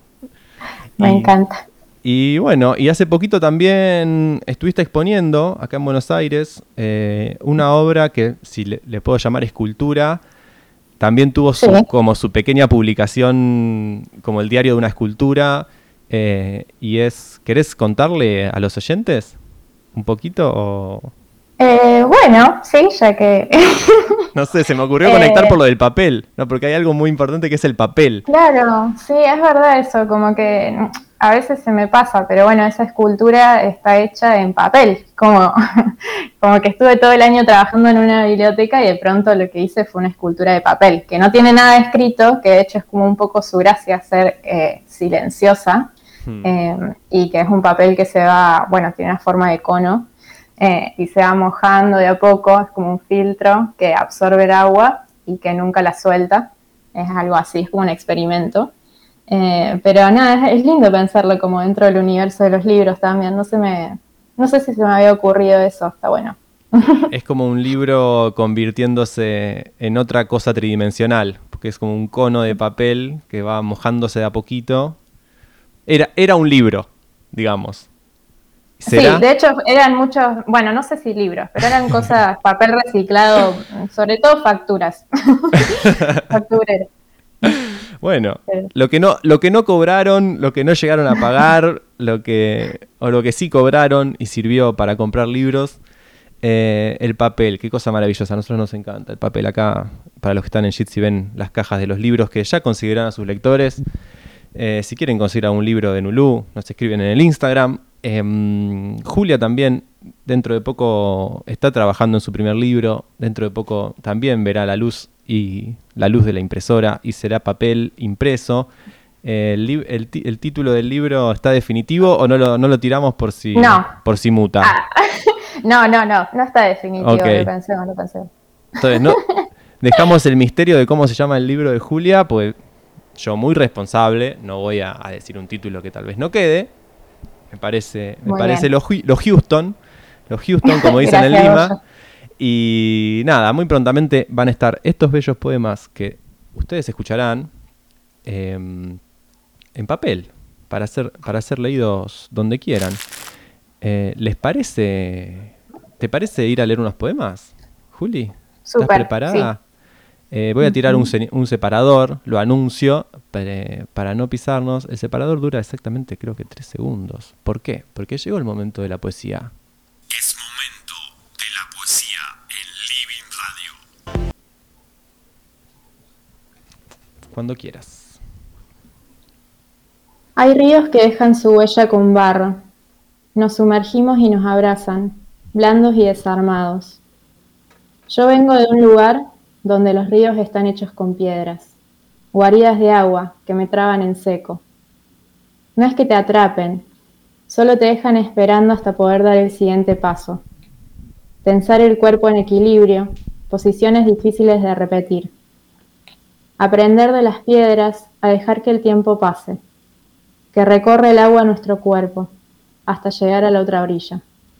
Me y, encanta. Y bueno, y hace poquito también estuviste exponiendo acá en Buenos Aires eh, una obra que, si le, le puedo llamar escultura, también tuvo su, sí. como su pequeña publicación, como el diario de una escultura, eh, y es, ¿querés contarle a los oyentes un poquito? O... Eh, bueno, sí, ya que... No sé, se me ocurrió conectar eh, por lo del papel, ¿no? Porque hay algo muy importante que es el papel. Claro, sí, es verdad eso, como que a veces se me pasa, pero bueno, esa escultura está hecha en papel, como, como que estuve todo el año trabajando en una biblioteca y de pronto lo que hice fue una escultura de papel, que no tiene nada escrito, que de hecho es como un poco su gracia ser eh, silenciosa, hmm. eh, y que es un papel que se va, bueno, tiene una forma de cono, Eh, y se va mojando de a poco, es como un filtro que absorbe el agua y que nunca la suelta, es algo así, es como un experimento, eh, pero nada, es, es lindo pensarlo como dentro del universo de los libros también, no se me, no sé si se me había ocurrido eso, está bueno. Es como un libro convirtiéndose en otra cosa tridimensional, porque es como un cono de papel que va mojándose de a poquito, era, era un libro, digamos. ¿Será? Sí, de hecho eran muchos, bueno, no sé si libros, pero eran cosas, papel reciclado, sobre todo facturas. Factureras. Bueno, lo que no, lo que no cobraron, lo que no llegaron a pagar, lo que, o lo que sí cobraron y sirvió para comprar libros, eh, el papel, qué cosa maravillosa, a nosotros nos encanta el papel. Acá, para los que están en Jitsi, ven las cajas de los libros que ya conseguirán a sus lectores. Eh, si quieren conseguir algún libro de Nulú, nos escriben en el Instagram. Eh, Julia también dentro de poco está trabajando en su primer libro, dentro de poco también verá la luz y la luz de la impresora y será papel impreso. Eh, el, li- el, ti- ¿El título del libro está definitivo o no lo, no lo tiramos por si, No. por si muta? Ah, no, no, no, no está definitivo, Ok. lo pensé, lo pensé. Entonces, no, dejamos el misterio de cómo se llama el libro de Julia, pues yo muy responsable, no voy a, a decir un título que tal vez no quede. Me parece, me Muy parece bien. los, Hu- los Houston, los Houston, como dicen en Gracias, Lima. Goyo. Y nada, muy prontamente van a estar estos bellos poemas que ustedes escucharán eh, en papel, para ser, para ser leídos donde quieran. Eh, ¿Les parece, te parece ir a leer unos poemas, Juli? ¿Estás Súper, preparada? Eh, voy a tirar un, se- un separador, lo anuncio, para, para no pisarnos. El separador dura exactamente, creo que tres segundos. ¿Por qué? Porque llegó el momento de la poesía. Es momento de la poesía en Living Radio. Cuando quieras. Hay ríos que dejan su huella con barro. Nos sumergimos y nos abrazan, blandos y desarmados. Yo vengo de un lugar donde los ríos están hechos con piedras, guaridas de agua que me traban en seco. No es que te atrapen, solo te dejan esperando hasta poder dar el siguiente paso. Tensar el cuerpo en equilibrio, posiciones difíciles de repetir. Aprender de las piedras a dejar que el tiempo pase, que recorre el agua a nuestro cuerpo, hasta llegar a la otra orilla.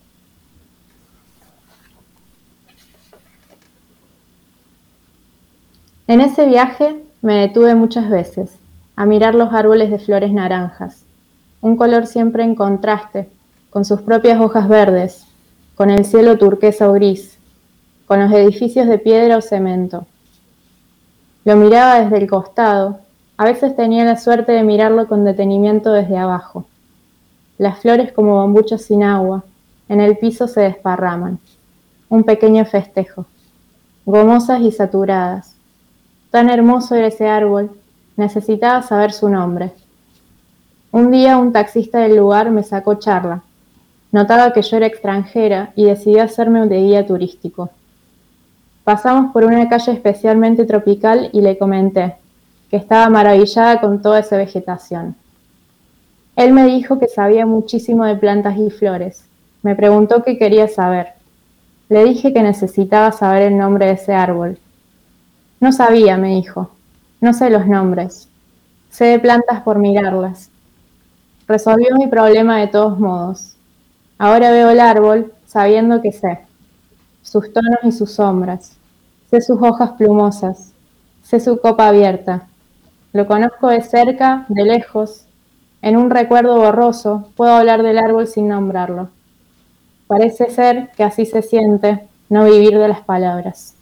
En ese viaje me detuve muchas veces a mirar los árboles de flores naranjas, un color siempre en contraste, con sus propias hojas verdes, con el cielo turquesa o gris, con los edificios de piedra o cemento. Lo miraba desde el costado, a veces tenía la suerte de mirarlo con detenimiento desde abajo. Las flores como bambuchos sin agua, en el piso se desparraman. Un pequeño festejo, gomosas y saturadas. Tan hermoso era ese árbol, necesitaba saber su nombre. Un día un taxista del lugar me sacó charla. Notaba que yo era extranjera y decidió hacerme de guía turístico. Pasamos por una calle especialmente tropical y le comenté que estaba maravillada con toda esa vegetación. Él me dijo que sabía muchísimo de plantas y flores. Me preguntó qué quería saber. Le dije que necesitaba saber el nombre de ese árbol. No sabía, me dijo. No sé los nombres. Sé de plantas por mirarlas. Resolvió mi problema de todos modos. Ahora veo el árbol sabiendo que sé. Sus tonos y sus sombras. Sé sus hojas plumosas. Sé su copa abierta. Lo conozco de cerca, de lejos. En un recuerdo borroso puedo hablar del árbol sin nombrarlo. Parece ser que así se siente no vivir de las palabras.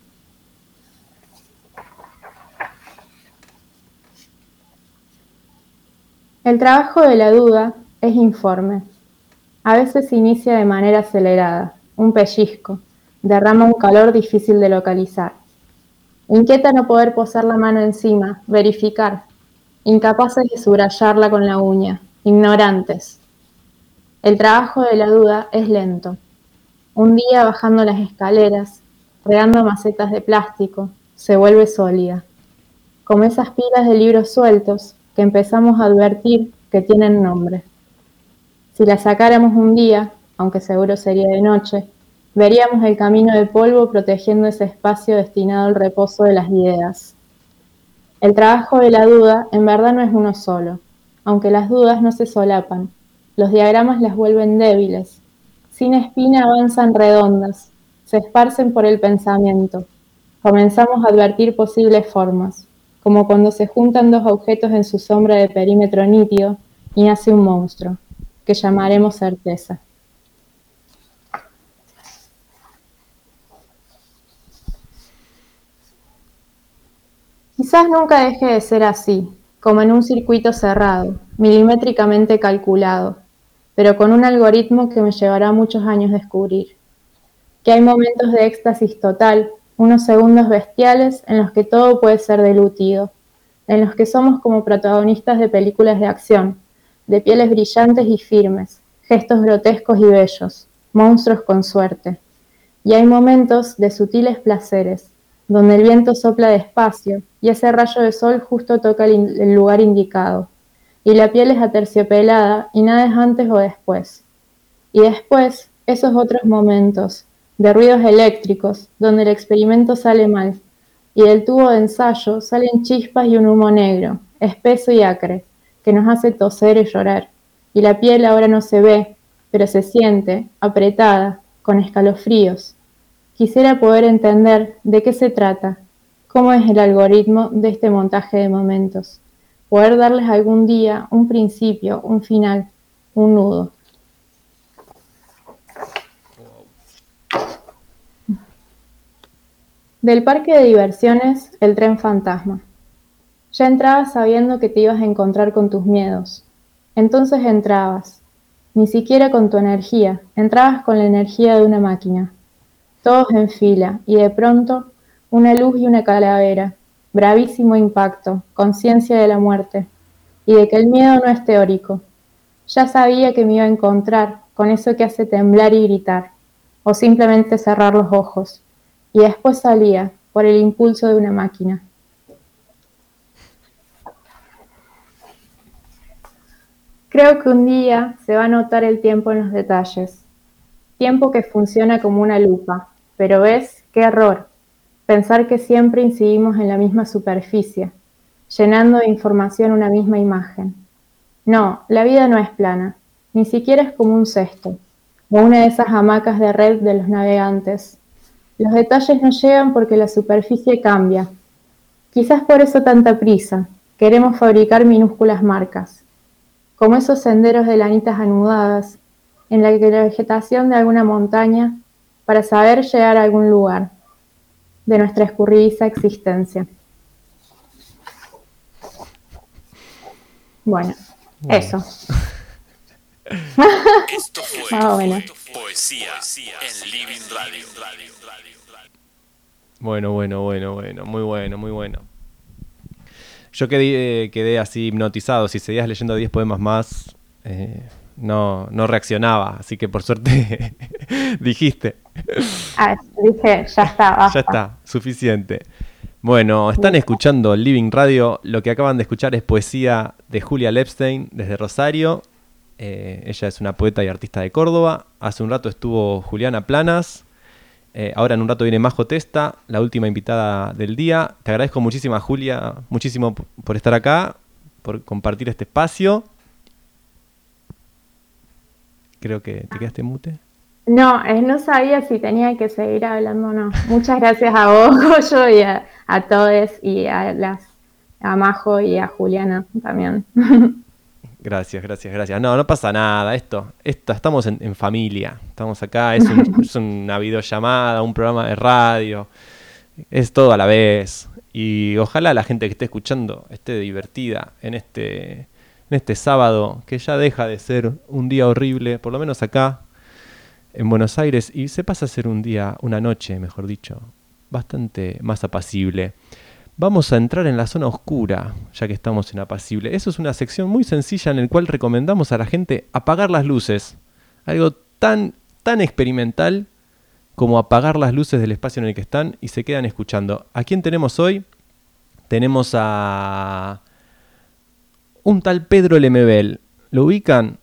El trabajo de la duda es informe. A veces se inicia de manera acelerada, un pellizco, derrama un calor difícil de localizar. Inquieta no poder posar la mano encima, verificar, incapaces de subrayarla con la uña, ignorantes. El trabajo de la duda es lento. Un día bajando las escaleras, regando macetas de plástico, se vuelve sólida. Como esas pilas de libros sueltos que empezamos a advertir que tienen nombre. Si la sacáramos un día, aunque seguro sería de noche, veríamos el camino de polvo protegiendo ese espacio destinado al reposo de las ideas. El trabajo de la duda en verdad no es uno solo, aunque las dudas no se solapan. Los diagramas las vuelven débiles. Sin espina avanzan redondas, se esparcen por el pensamiento. Comenzamos a advertir posibles formas, como cuando se juntan dos objetos en su sombra de perímetro nítido y nace un monstruo, que llamaremos certeza. Quizás nunca deje de ser así, como en un circuito cerrado, milimétricamente calculado, pero con un algoritmo que me llevará muchos años descubrir. Que hay momentos de éxtasis total, unos segundos bestiales en los que todo puede ser delutido, en los que somos como protagonistas de películas de acción, de pieles brillantes y firmes, gestos grotescos y bellos, monstruos con suerte. Y hay momentos de sutiles placeres, donde el viento sopla despacio y ese rayo de sol justo toca el, el lugar indicado, y la piel es aterciopelada y nada es antes o después. Y después, esos otros momentos de ruidos eléctricos, donde el experimento sale mal, y del tubo de ensayo salen chispas y un humo negro, espeso y acre, que nos hace toser y llorar, y la piel ahora no se ve, pero se siente, apretada, con escalofríos. Quisiera poder entender de qué se trata, cómo es el algoritmo de este montaje de momentos, poder darles algún día un principio, un final, un nudo. Del parque de diversiones, el tren fantasma. Ya entrabas sabiendo que te ibas a encontrar con tus miedos. Entonces entrabas, ni siquiera con tu energía, entrabas con la energía de una máquina. Todos en fila, y de pronto, una luz y una calavera, bravísimo impacto, conciencia de la muerte, y de que el miedo no es teórico. Ya sabía que me iba a encontrar con eso que hace temblar y gritar, o simplemente cerrar los ojos, y después salía, por el impulso de una máquina. Creo que un día se va a notar el tiempo en los detalles, tiempo que funciona como una lupa. Pero ves, qué error, pensar que siempre incidimos en la misma superficie, llenando de información una misma imagen. No, la vida no es plana, ni siquiera es como un cesto, o una de esas hamacas de red de los navegantes. Los detalles no llegan porque la superficie cambia. Quizás por eso tanta prisa, queremos fabricar minúsculas marcas, como esos senderos de lanitas anudadas, en la que la vegetación de alguna montaña para saber llegar a algún lugar de nuestra escurridiza existencia. Bueno, bueno. Eso. Esto fue ah, bueno. Poesía en Living Radio. Bueno, bueno, bueno, bueno, muy bueno, muy bueno. Yo quedé, quedé así hipnotizado. Si seguías leyendo diez poemas más, eh, no, no reaccionaba, así que por suerte dijiste. Ah, dije, ya está, basta. Ya está, suficiente. Bueno, están escuchando Living Radio. Lo que acaban de escuchar es poesía de Julia Lepstein desde Rosario. Eh, ella es una poeta y artista de Córdoba. Hace un rato estuvo Juliana Planas. Eh, ahora en un rato viene Majo Testa, la última invitada del día. Te agradezco muchísimo, Julia, muchísimo por estar acá, por compartir este espacio. Creo que te quedaste mute. No, eh, no sabía si tenía que seguir hablando o no. Muchas gracias a vos, Goyo, y a, a todos, y a, las, a Majo y a Juliana también. Gracias, gracias, gracias. No, no pasa nada. Esto, esto estamos en, en familia. Estamos acá, es, un, es una videollamada, un programa de radio. Es todo a la vez. Y ojalá la gente que esté escuchando esté divertida en este, en este sábado, que ya deja de ser un día horrible, por lo menos acá en Buenos Aires, y se pasa a ser un día, una noche, mejor dicho, bastante más apacible. Vamos a entrar en la zona oscura, ya que estamos en apacible. Eso es una sección muy sencilla en la cual recomendamos a la gente apagar las luces. Algo tan, tan experimental como apagar las luces del espacio en el que están y se quedan escuchando. ¿A quién tenemos hoy? Tenemos a un tal Pedro Lemebel. ¿Lo ubican?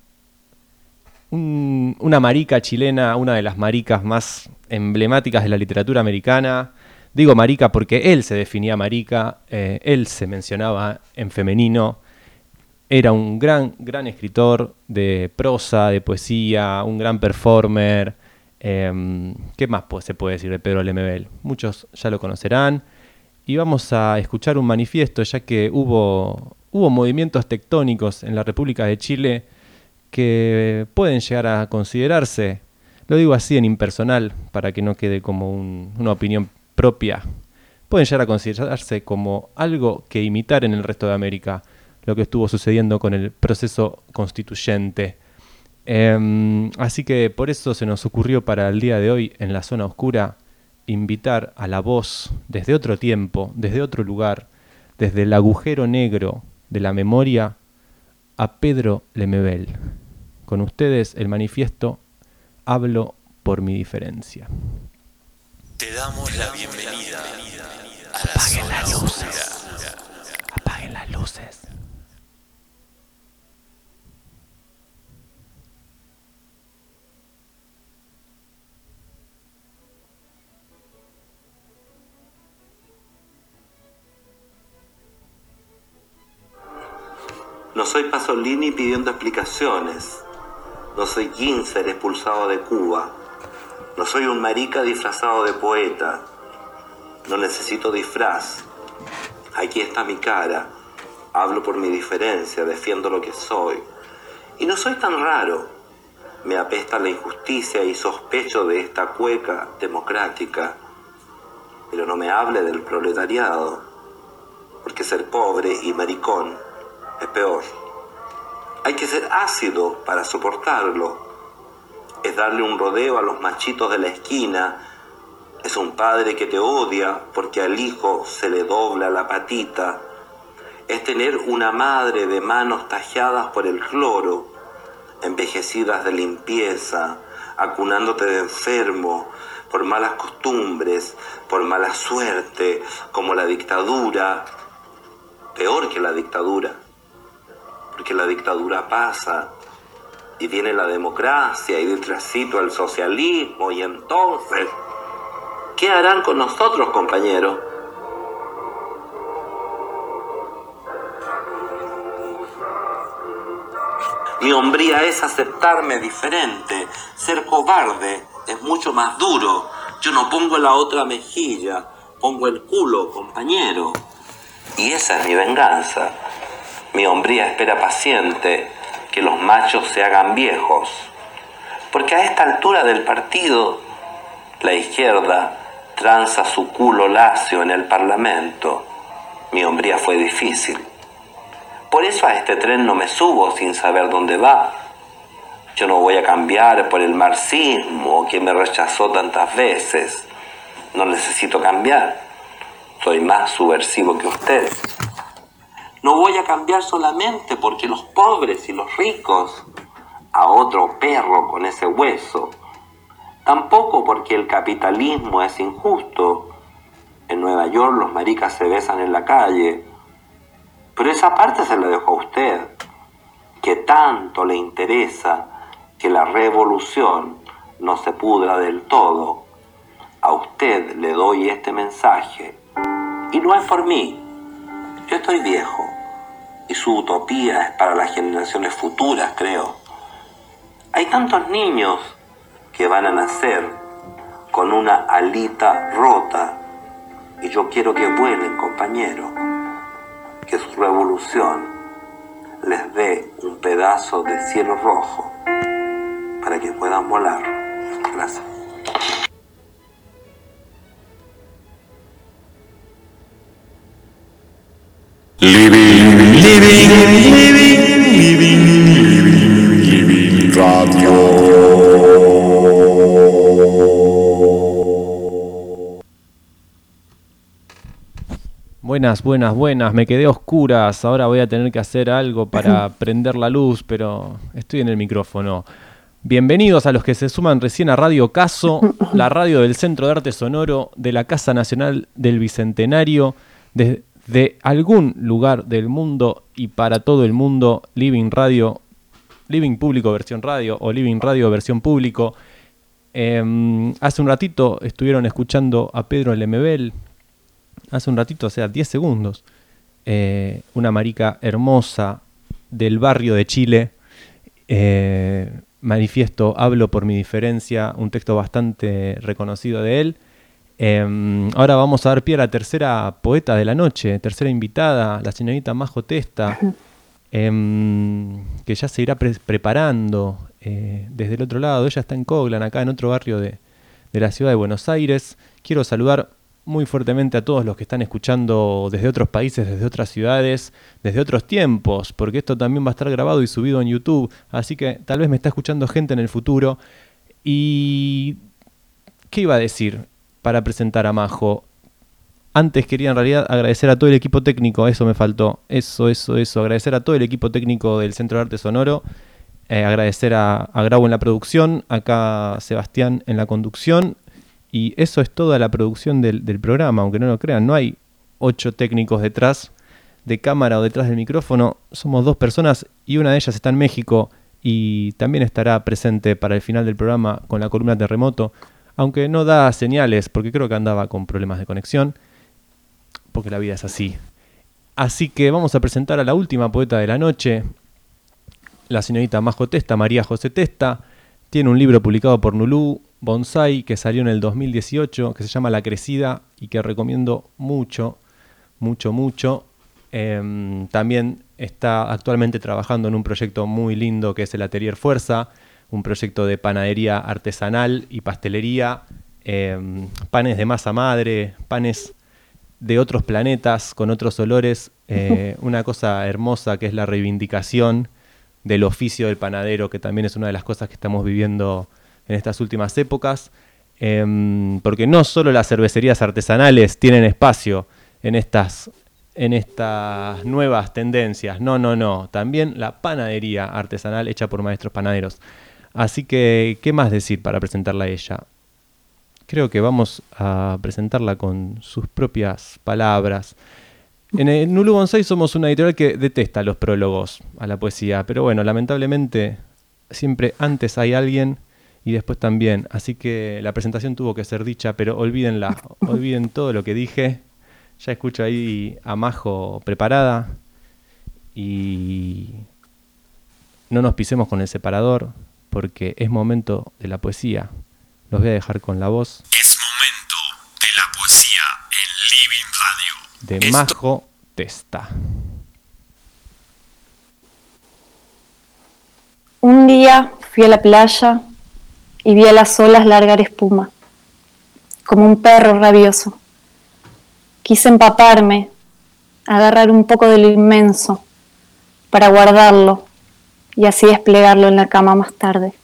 Un, una marica chilena, una de las maricas más emblemáticas de la literatura americana. Digo marica porque él se definía marica, eh, él se mencionaba en femenino. Era un gran, gran escritor de prosa, de poesía, un gran performer. Eh, ¿Qué más se puede decir de Pedro Lemebel? Muchos ya lo conocerán. Y vamos a escuchar un manifiesto, ya que hubo, hubo movimientos tectónicos en la República de Chile que pueden llegar a considerarse, lo digo así en impersonal, para que no quede como un, una opinión propia, pueden llegar a considerarse como algo que imitar en el resto de América, lo que estuvo sucediendo con el proceso constituyente. Eh, así que por eso se nos ocurrió para el día de hoy, en la zona oscura, invitar a la voz desde otro tiempo, desde otro lugar, desde el agujero negro de la memoria, a Pedro Lemebel. Con ustedes el manifiesto Hablo por mi diferencia. Te damos la bienvenida No soy Pasolini pidiendo explicaciones. No soy Ginzer expulsado de Cuba. No soy un marica disfrazado de poeta. No necesito disfraz. Aquí está mi cara. Hablo por mi diferencia, defiendo lo que soy. Y no soy tan raro. Me apesta la injusticia y sospecho de esta cueca democrática. Pero no me hable del proletariado, porque ser pobre y maricón es peor. Hay que ser ácido para soportarlo. Es darle un rodeo a los machitos de la esquina. Es un padre que te odia porque al hijo se le dobla la patita. Es tener una madre de manos talladas por el cloro, envejecidas de limpieza, acunándote de enfermo, por malas costumbres, por mala suerte, como la dictadura, peor que la dictadura, porque la dictadura pasa y viene la democracia y detrásito el socialismo, y entonces, ¿qué harán con nosotros, compañeros? Mi hombría es aceptarme diferente. Ser cobarde es mucho más duro. Yo no pongo la otra mejilla, pongo el culo, compañero. Y esa es mi venganza. Mi hombría espera paciente que los machos se hagan viejos. Porque a esta altura del partido, la izquierda tranza su culo lacio en el Parlamento. Mi hombría fue difícil. Por eso a este tren no me subo sin saber dónde va. Yo no voy a cambiar por el marxismo que me rechazó tantas veces. No necesito cambiar. Soy más subversivo que usted. No voy a cambiar solamente porque los pobres y los ricos, a otro perro con ese hueso. Tampoco porque el capitalismo es injusto. En Nueva York los maricas se besan en la calle. Pero esa parte se la dejo a usted, que tanto le interesa que la revolución no se pudra del todo. A usted le doy este mensaje. Y no es por mí. Yo estoy viejo. Y su utopía es para las generaciones futuras, creo. Hay tantos niños que van a nacer con una alita rota. Y yo quiero que vuelen, compañero. Que su revolución les dé un pedazo de cielo rojo para que puedan volar. Gracias. Living, living, living, living, living, living radio. Buenas, buenas, buenas, me quedé a oscuras, ahora voy a tener que hacer algo para prender la luz, pero estoy en el micrófono. Bienvenidos a los que se suman recién a Radio Caso, la radio del Centro de Arte Sonoro de la Casa Nacional del Bicentenario, desde algún lugar del mundo y para todo el mundo, Living Radio, Living Público versión radio o Living Radio versión público. Eh, hace un ratito estuvieron escuchando a Pedro Lemebel. Hace un ratito, o sea, diez segundos, eh, una marica hermosa del barrio de Chile, eh, manifiesto, hablo por mi diferencia, un texto bastante reconocido de él. Eh, ahora vamos a dar pie a la tercera poeta de la noche, tercera invitada, la señorita Majo Testa, eh, que ya se irá pre- preparando eh, desde el otro lado. Ella está en Coglan, acá en otro barrio de, de la ciudad de Buenos Aires. Quiero saludar muy fuertemente a todos los que están escuchando desde otros países, desde otras ciudades, desde otros tiempos, porque esto también va a estar grabado y subido en YouTube, así que tal vez me está escuchando gente en el futuro. Y ¿qué iba a decir para presentar a Majo? Antes quería en realidad agradecer a todo el equipo técnico, eso me faltó, eso, eso, eso, agradecer a todo el equipo técnico del Centro de Arte Sonoro, eh, agradecer a, a Grau en la producción, acá Sebastián en la conducción. Y eso es toda la producción del, del programa, aunque no lo crean. No hay ocho técnicos detrás de cámara o detrás del micrófono. Somos dos personas y una de ellas está en México y también estará presente para el final del programa con la columna Terremoto, aunque no da señales porque creo que andaba con problemas de conexión, porque la vida es así. Así que vamos a presentar a la última poeta de la noche, la señorita Majo Testa, María José Testa. Tiene un libro publicado por Nulú Bonsai que salió en el dos mil dieciocho, que se llama La Crecida y que recomiendo mucho, mucho, mucho. Eh, también está actualmente trabajando en un proyecto muy lindo que es el Atelier Fuerza, un proyecto de panadería artesanal y pastelería, eh, panes de masa madre, panes de otros planetas, con otros olores, eh, una cosa hermosa que es la reivindicación del oficio del panadero, que también es una de las cosas que estamos viviendo en estas últimas épocas, eh, porque no solo las cervecerías artesanales tienen espacio en estas, en estas nuevas tendencias, no, no, no, también la panadería artesanal hecha por maestros panaderos. Así que, ¿qué más decir para presentarla a ella? Creo que vamos a presentarla con sus propias palabras. En el Nulú Bonsai somos una editorial que detesta los prólogos a la poesía, pero bueno, lamentablemente siempre antes hay alguien y después también. Así que la presentación tuvo que ser dicha, pero olvídenla, olviden todo lo que dije. Ya escucho ahí a Majo preparada y no nos pisemos con el separador porque es momento de la poesía. Los voy a dejar con la voz. Es momento de la poesía en Living Radio. De Esto... Majo Testa. Un día fui a la playa y vi a las olas largar espuma, como un perro rabioso. Quise empaparme, agarrar un poco de lo inmenso para guardarlo y así desplegarlo en la cama más tarde.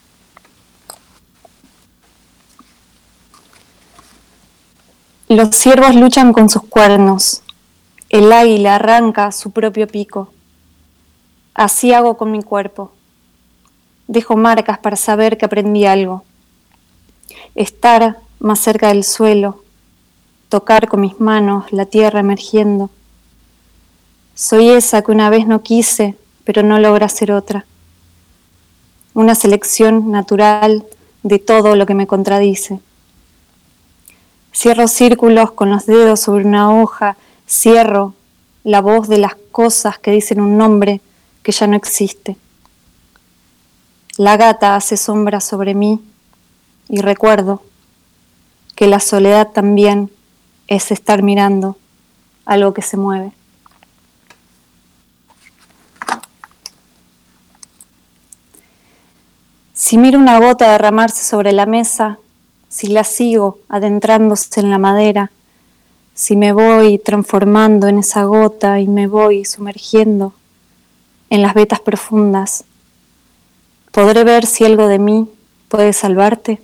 Los ciervos luchan con sus cuernos, el águila arranca su propio pico. Así hago con mi cuerpo. Dejo marcas para saber que aprendí algo. Estar más cerca del suelo, tocar con mis manos la tierra emergiendo. Soy esa que una vez no quise, pero no logra ser otra. Una selección natural de todo lo que me contradice. Cierro círculos con los dedos sobre una hoja, cierro la voz de las cosas que dicen un nombre que ya no existe. La gata hace sombra sobre mí y recuerdo que la soledad también es estar mirando algo que se mueve. Si miro una gota derramarse sobre la mesa, si la sigo adentrándose en la madera, si me voy transformando en esa gota y me voy sumergiendo en las vetas profundas, ¿podré ver si algo de mí puede salvarte?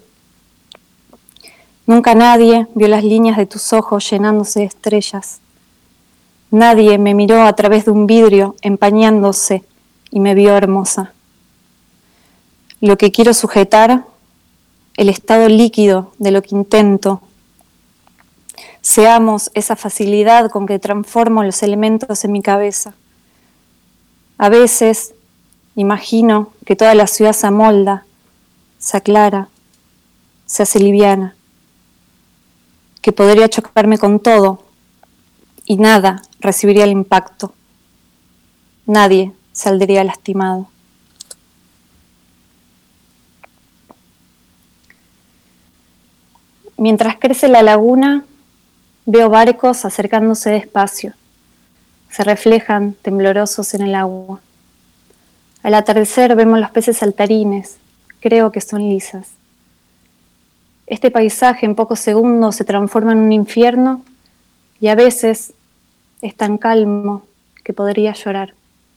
Nunca nadie vio las líneas de tus ojos llenándose de estrellas. Nadie me miró a través de un vidrio empañándose y me vio hermosa. Lo que quiero sujetar, el estado líquido de lo que intento. Seamos esa facilidad con que transformo los elementos en mi cabeza. A veces imagino que toda la ciudad se amolda, se aclara, se hace liviana, que podría chocarme con todo y nada recibiría el impacto. Nadie saldría lastimado. Mientras crece la laguna, veo barcos acercándose despacio. Se reflejan temblorosos en el agua. Al atardecer vemos los peces saltarines, creo que son lisas. Este paisaje en pocos segundos se transforma en un infierno y a veces es tan calmo que podría llorar.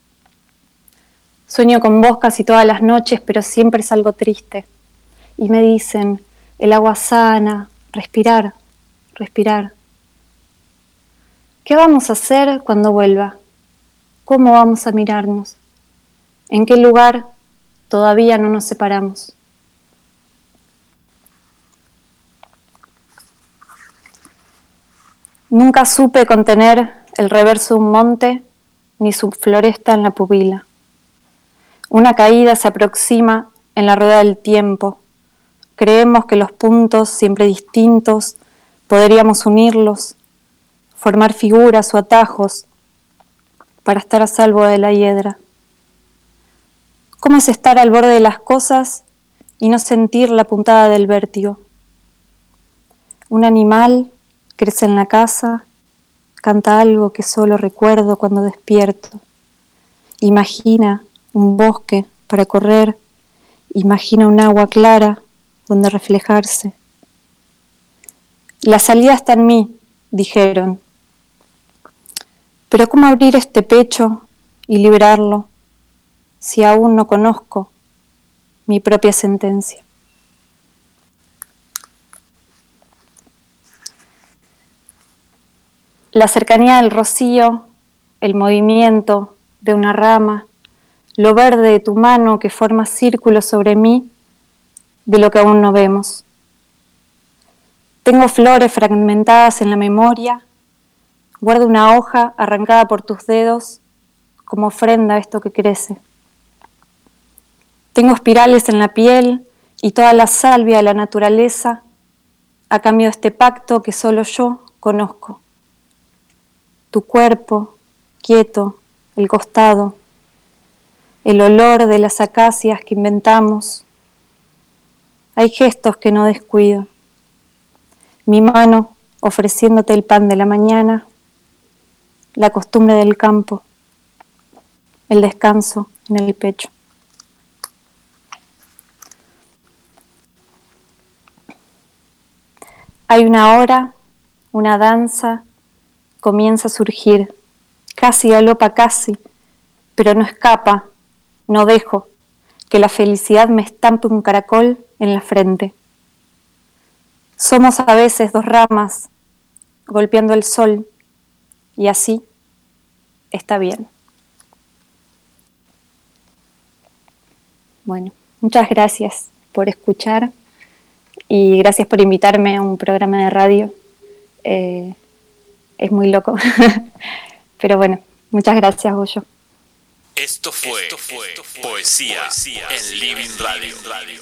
Sueño con vos casi todas las noches, pero siempre es algo triste. Y me dicen, el agua sana, respirar, respirar. ¿Qué vamos a hacer cuando vuelva? ¿Cómo vamos a mirarnos? ¿En qué lugar todavía no nos separamos? Nunca supe contener el reverso de un monte ni su floresta en la pupila. Una caída se aproxima en la rueda del tiempo. Creemos que los puntos, siempre distintos, podríamos unirlos, formar figuras o atajos para estar a salvo de la hiedra. ¿Cómo es estar al borde de las cosas y no sentir la puntada del vértigo? Un animal crece en la casa, canta algo que solo recuerdo cuando despierto. Imagina un bosque para correr, imagina un agua clara donde reflejarse. La salida está en mí, dijeron. Pero ¿cómo abrir este pecho y liberarlo si aún no conozco mi propia sentencia? La cercanía del rocío, el movimiento de una rama, lo verde de tu mano que forma círculos sobre mí, de lo que aún no vemos. Tengo flores fragmentadas en la memoria, guardo una hoja arrancada por tus dedos como ofrenda a esto que crece. Tengo espirales en la piel y toda la salvia de la naturaleza a cambio de este pacto que solo yo conozco. Tu cuerpo, quieto, el costado, el olor de las acacias que inventamos. Hay gestos que no descuido. Mi mano ofreciéndote el pan de la mañana, la costumbre del campo, el descanso en el pecho. Hay una hora, una danza, comienza a surgir, casi galopa casi, pero no escapa, no dejo que la felicidad me estampe un caracol en la frente. Somos a veces dos ramas golpeando el sol y así está bien. Bueno, muchas gracias por escuchar y gracias por invitarme a un programa de radio. Eh, es muy loco, pero bueno, muchas gracias, Goyo. Esto fue, Esto fue Poesía, Poesía en Living Radio.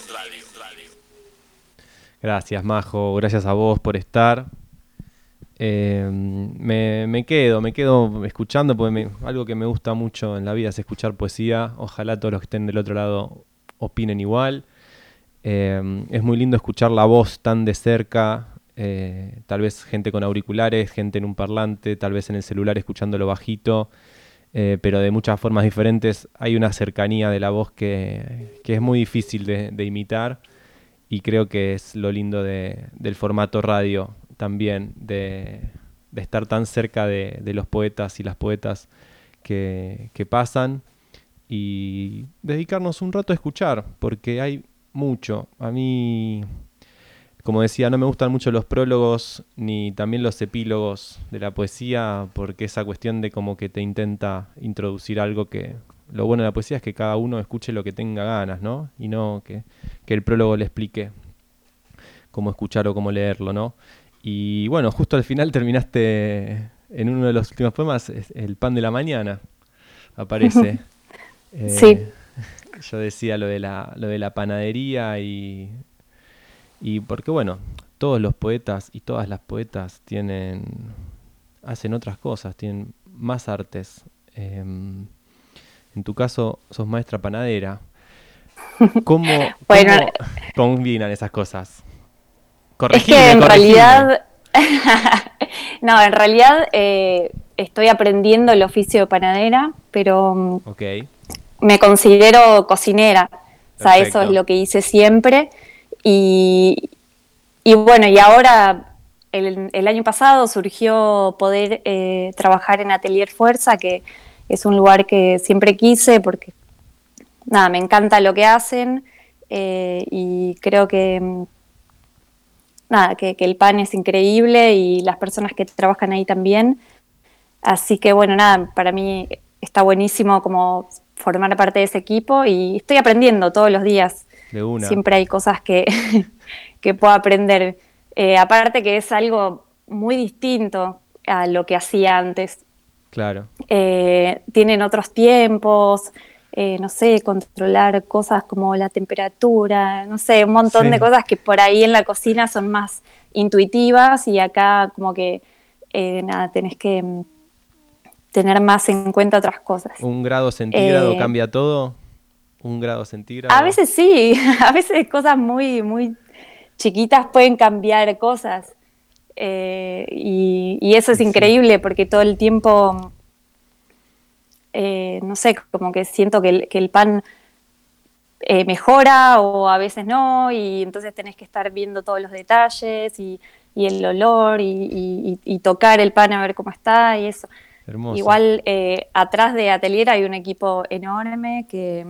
Gracias, Majo, gracias a vos por estar. Eh, me, me quedo, me quedo escuchando, porque me, algo que me gusta mucho en la vida es escuchar poesía. Ojalá todos los que estén del otro lado opinen igual. Eh, es muy lindo escuchar la voz tan de cerca, eh, tal vez gente con auriculares, gente en un parlante, tal vez en el celular escuchándolo bajito, eh, pero de muchas formas diferentes. Hay una cercanía de la voz que, que es muy difícil de, de imitar, y creo que es lo lindo de, del formato radio también, de, de estar tan cerca de, de los poetas y las poetas que, que pasan, y dedicarnos un rato a escuchar, porque hay mucho. A mí, como decía, no me gustan mucho los prólogos ni también los epílogos de la poesía, porque esa cuestión de como que te intenta introducir algo que... Lo bueno de la poesía es que cada uno escuche lo que tenga ganas, ¿no? Y no que, que el prólogo le explique cómo escuchar o cómo leerlo, ¿no? Y bueno, justo al final terminaste en uno de los últimos poemas, el pan de la mañana, aparece. eh, sí. Yo decía lo de la, lo de la panadería y, y porque bueno, todos los poetas y todas las poetas tienen, hacen otras cosas, tienen más artes. Eh, en tu caso, sos maestra panadera. ¿Cómo, bueno, cómo combinan esas cosas? Corregime, es que en corregime. realidad, no, en realidad eh, estoy aprendiendo el oficio de panadera, pero okay. me considero cocinera. O sea, eso es lo que hice siempre. Y, y bueno, y ahora, el, el año pasado surgió poder eh, trabajar en Atelier Fuerza, que es un lugar que siempre quise porque, nada, me encanta lo que hacen eh, y creo que, nada, que, que el pan es increíble y las personas que trabajan ahí también. Así que, bueno, nada, para mí está buenísimo como formar parte de ese equipo y estoy aprendiendo todos los días. De una. Siempre hay cosas que, que puedo aprender. Eh, aparte que es algo muy distinto a lo que hacía antes. Claro. Eh, tienen otros tiempos, eh, no sé, controlar cosas como la temperatura, no sé, un montón sí. de cosas que por ahí en la cocina son más intuitivas y acá como que, eh, nada, tenés que, tener más en cuenta otras cosas. ¿Un grado centígrado Eh, cambia todo? ¿Un grado centígrado? A veces sí, a veces cosas muy, muy chiquitas pueden cambiar cosas. Eh, y, y eso es increíble porque todo el tiempo, eh, no sé, como que siento que el, que el pan eh, mejora o a veces no, y entonces tenés que estar viendo todos los detalles y, y el olor y, y, y tocar el pan a ver cómo está y eso. Hermoso. Igual eh, atrás de Atelier hay un equipo enorme que,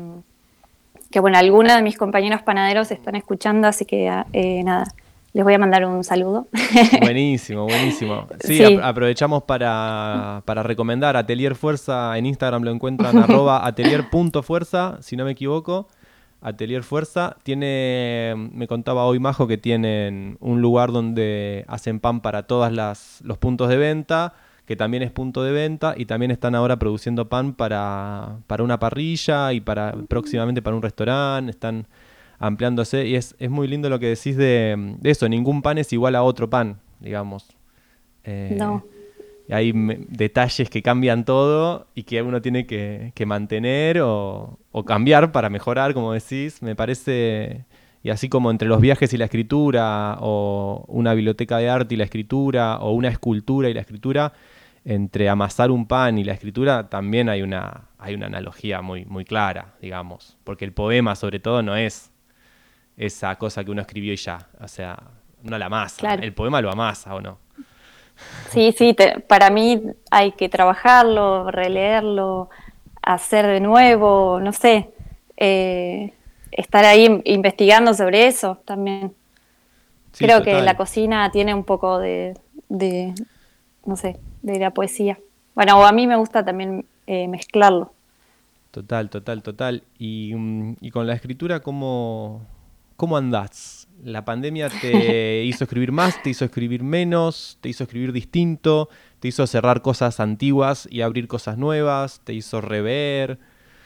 que bueno, algunos de mis compañeros panaderos están escuchando, así que eh, nada, les voy a mandar un saludo. Buenísimo, buenísimo. Sí, Sí. ap- aprovechamos para, para recomendar Atelier Fuerza. En Instagram lo encuentran arroba atelier punto fuerza, si no me equivoco. Atelier Fuerza. Tiene, me contaba hoy Majo que tienen un lugar donde hacen pan para todos los puntos de venta, que también es punto de venta, y también están ahora produciendo pan para, para una parrilla y para próximamente para un restaurante. Están ampliándose y es, es muy lindo lo que decís de, de eso. Ningún pan es igual a otro pan, digamos. Eh, No. Hay me- detalles que cambian todo y que uno tiene que, que mantener o, o cambiar para mejorar, como decís. Me parece, y así como entre los viajes y la escritura, o una biblioteca de arte y la escritura, o una escultura y la escritura, entre amasar un pan y la escritura también hay una, hay una analogía muy, muy clara, digamos. Porque el poema, sobre todo, no es esa cosa que uno escribió y ya. O sea, uno la amasa. Claro. El poema lo amasa, ¿o no? Sí, sí, te- para mí hay que trabajarlo, releerlo, hacer de nuevo, no sé, eh, estar ahí in- investigando sobre eso también. Sí, Creo total. que la cocina tiene un poco de, de, no sé, de la poesía. Bueno, o a mí me gusta también eh, mezclarlo. Total, total, total. Y, mm, y con la escritura, ¿cómo, cómo andás? ¿La pandemia te hizo escribir más, te hizo escribir menos, te hizo escribir distinto, te hizo cerrar cosas antiguas y abrir cosas nuevas, te hizo rever?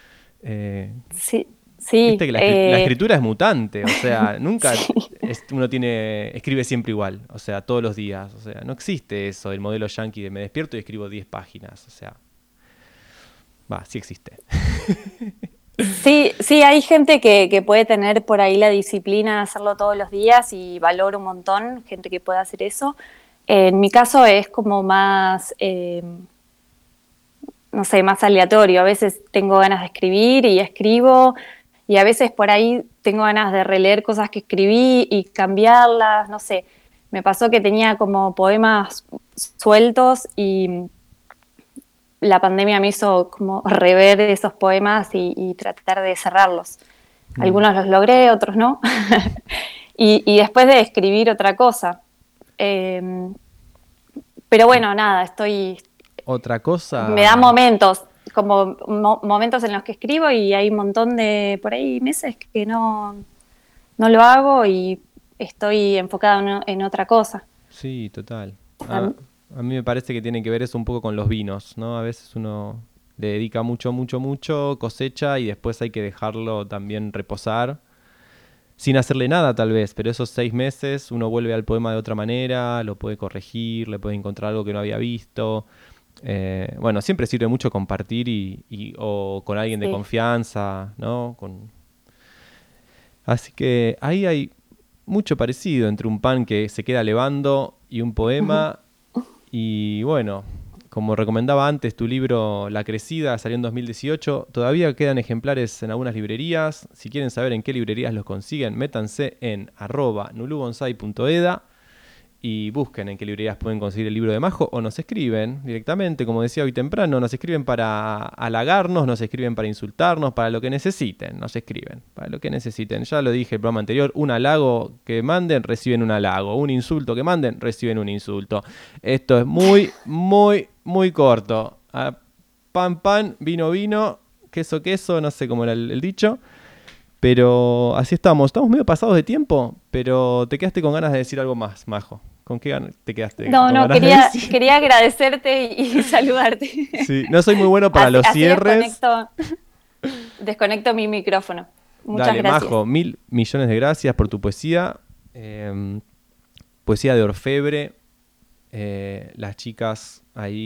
Eh, Sí, sí. Viste que la, escri- la eh, escritura es mutante, o sea, nunca es- uno tiene escribe siempre igual, o sea, todos los días. O sea, no existe eso del modelo yankee de me despierto y escribo diez páginas, o sea, va, sí existe. Sí, sí, hay gente que, que puede tener por ahí la disciplina de hacerlo todos los días y valoro un montón, gente que puede hacer eso. En mi caso es como más, eh, no sé, más aleatorio. A veces tengo ganas de escribir y escribo, y a veces por ahí tengo ganas de releer cosas que escribí y cambiarlas, no sé. Me pasó que tenía como poemas sueltos y la pandemia me hizo como rever esos poemas y, y tratar de cerrarlos. Mm. Algunos los logré, otros no. y, y después de escribir otra cosa. Eh, pero bueno, nada, estoy... Otra cosa... Me da momentos, como mo- momentos en los que escribo, y hay un montón de, por ahí, meses que no, no lo hago y estoy enfocada en, o- en otra cosa. Sí, total. A, a mí me parece que tiene que ver eso un poco con los vinos, ¿no? A veces uno le dedica mucho, mucho, mucho, cosecha y después hay que dejarlo también reposar, sin hacerle nada tal vez, pero esos seis meses uno vuelve al poema de otra manera, lo puede corregir, le puede encontrar algo que no había visto. Eh, bueno, siempre sirve mucho compartir y, y- o con alguien de Sí. confianza, ¿no? Con... Así que ahí hay mucho parecido entre un pan que se queda levando y un poema. Y bueno, como recomendaba antes, tu libro La Crecida salió en dos mil dieciocho. Todavía quedan ejemplares en algunas librerías. Si quieren saber en qué librerías los consiguen, métanse en arroba nulubonsai punto eda y busquen en qué librerías pueden conseguir el libro de Majo, o nos escriben directamente, como decía hoy temprano, nos escriben para halagarnos, nos escriben para insultarnos, para lo que necesiten, nos escriben, para lo que necesiten. Ya lo dije el programa anterior, un halago que manden, reciben un halago, un insulto que manden, reciben un insulto. Esto es muy, muy, muy corto. Ah, pan, pan, vino, vino, queso, queso, no sé cómo era el, el dicho. Pero así estamos, estamos medio pasados de tiempo, pero te quedaste con ganas de decir algo más, Majo. ¿Con qué ganas te quedaste? No, con no, ganas de quería, decir? quería agradecerte y, y saludarte. Sí, no soy muy bueno para Así- los así cierres. Desconecto, desconecto mi micrófono. Muchas Dale, gracias. Majo, mil millones de gracias por tu poesía. Eh, poesía de orfebre. Eh, las chicas ahí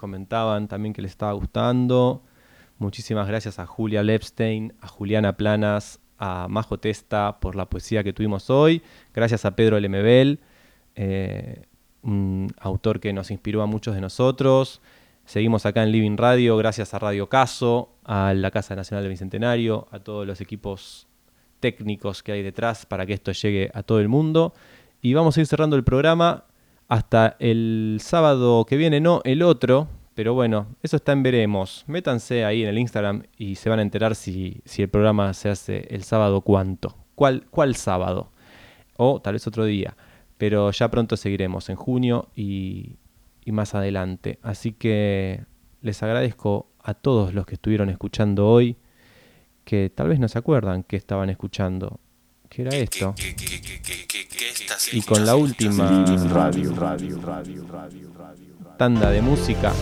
comentaban también que les estaba gustando. Muchísimas gracias a Julia Lepstein, a Juliana Planas, a Majo Testa por la poesía que tuvimos hoy. Gracias a Pedro Lemebel, eh, un autor que nos inspiró a muchos de nosotros. Seguimos acá en Living Radio, gracias a Radio Caso, a la Casa Nacional del Bicentenario, a todos los equipos técnicos que hay detrás para que esto llegue a todo el mundo. Y vamos a ir cerrando el programa hasta el sábado que viene, no, el otro. Pero bueno, eso está en veremos. Métanse ahí en el Instagram y se van a enterar si, si el programa se hace el sábado cuánto. ¿Cuál, cuál sábado? O tal vez otro día. Pero ya pronto seguiremos en junio y, y más adelante. Así que les agradezco a todos los que estuvieron escuchando hoy, que tal vez no se acuerdan que estaban escuchando. ¿Qué era esto? ¿Qué, qué, qué, qué, qué, qué estás Y con la última Radio, radio, radio, radio, radio. tanda de música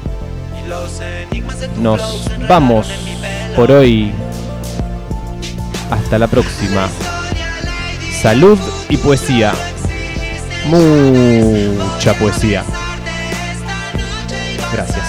nos vamos por hoy. Hasta la próxima. Salud y poesía. Mucha poesía. Gracias.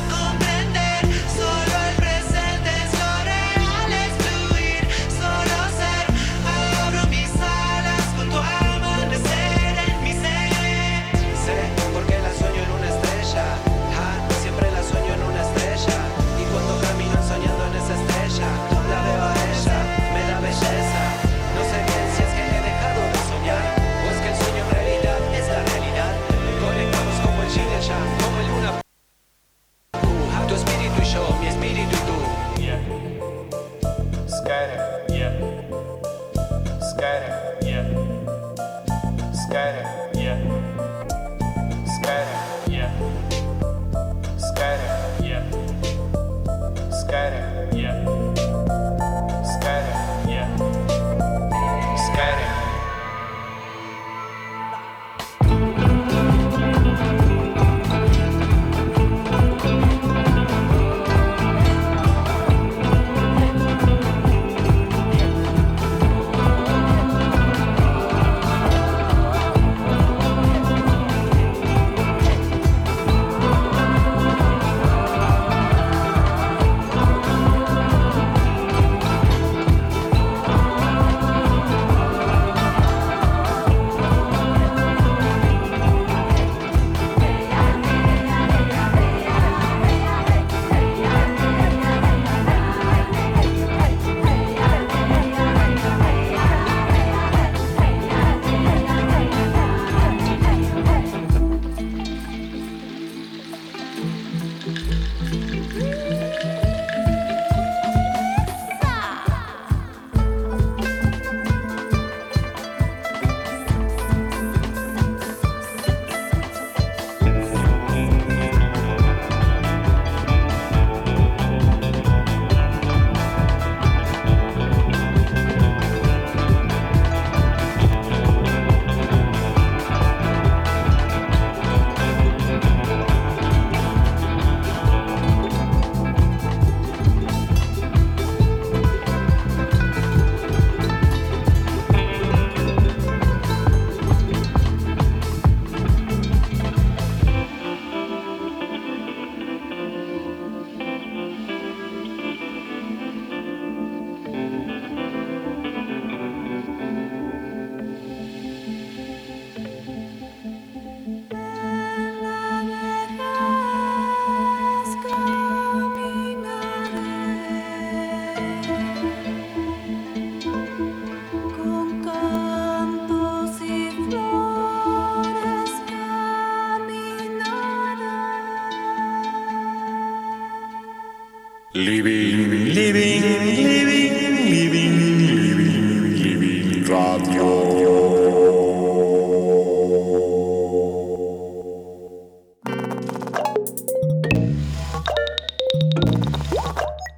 Living, living, living, living, living, living radio.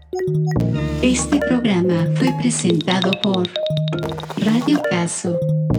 Este programa fue presentado por Radio Caso.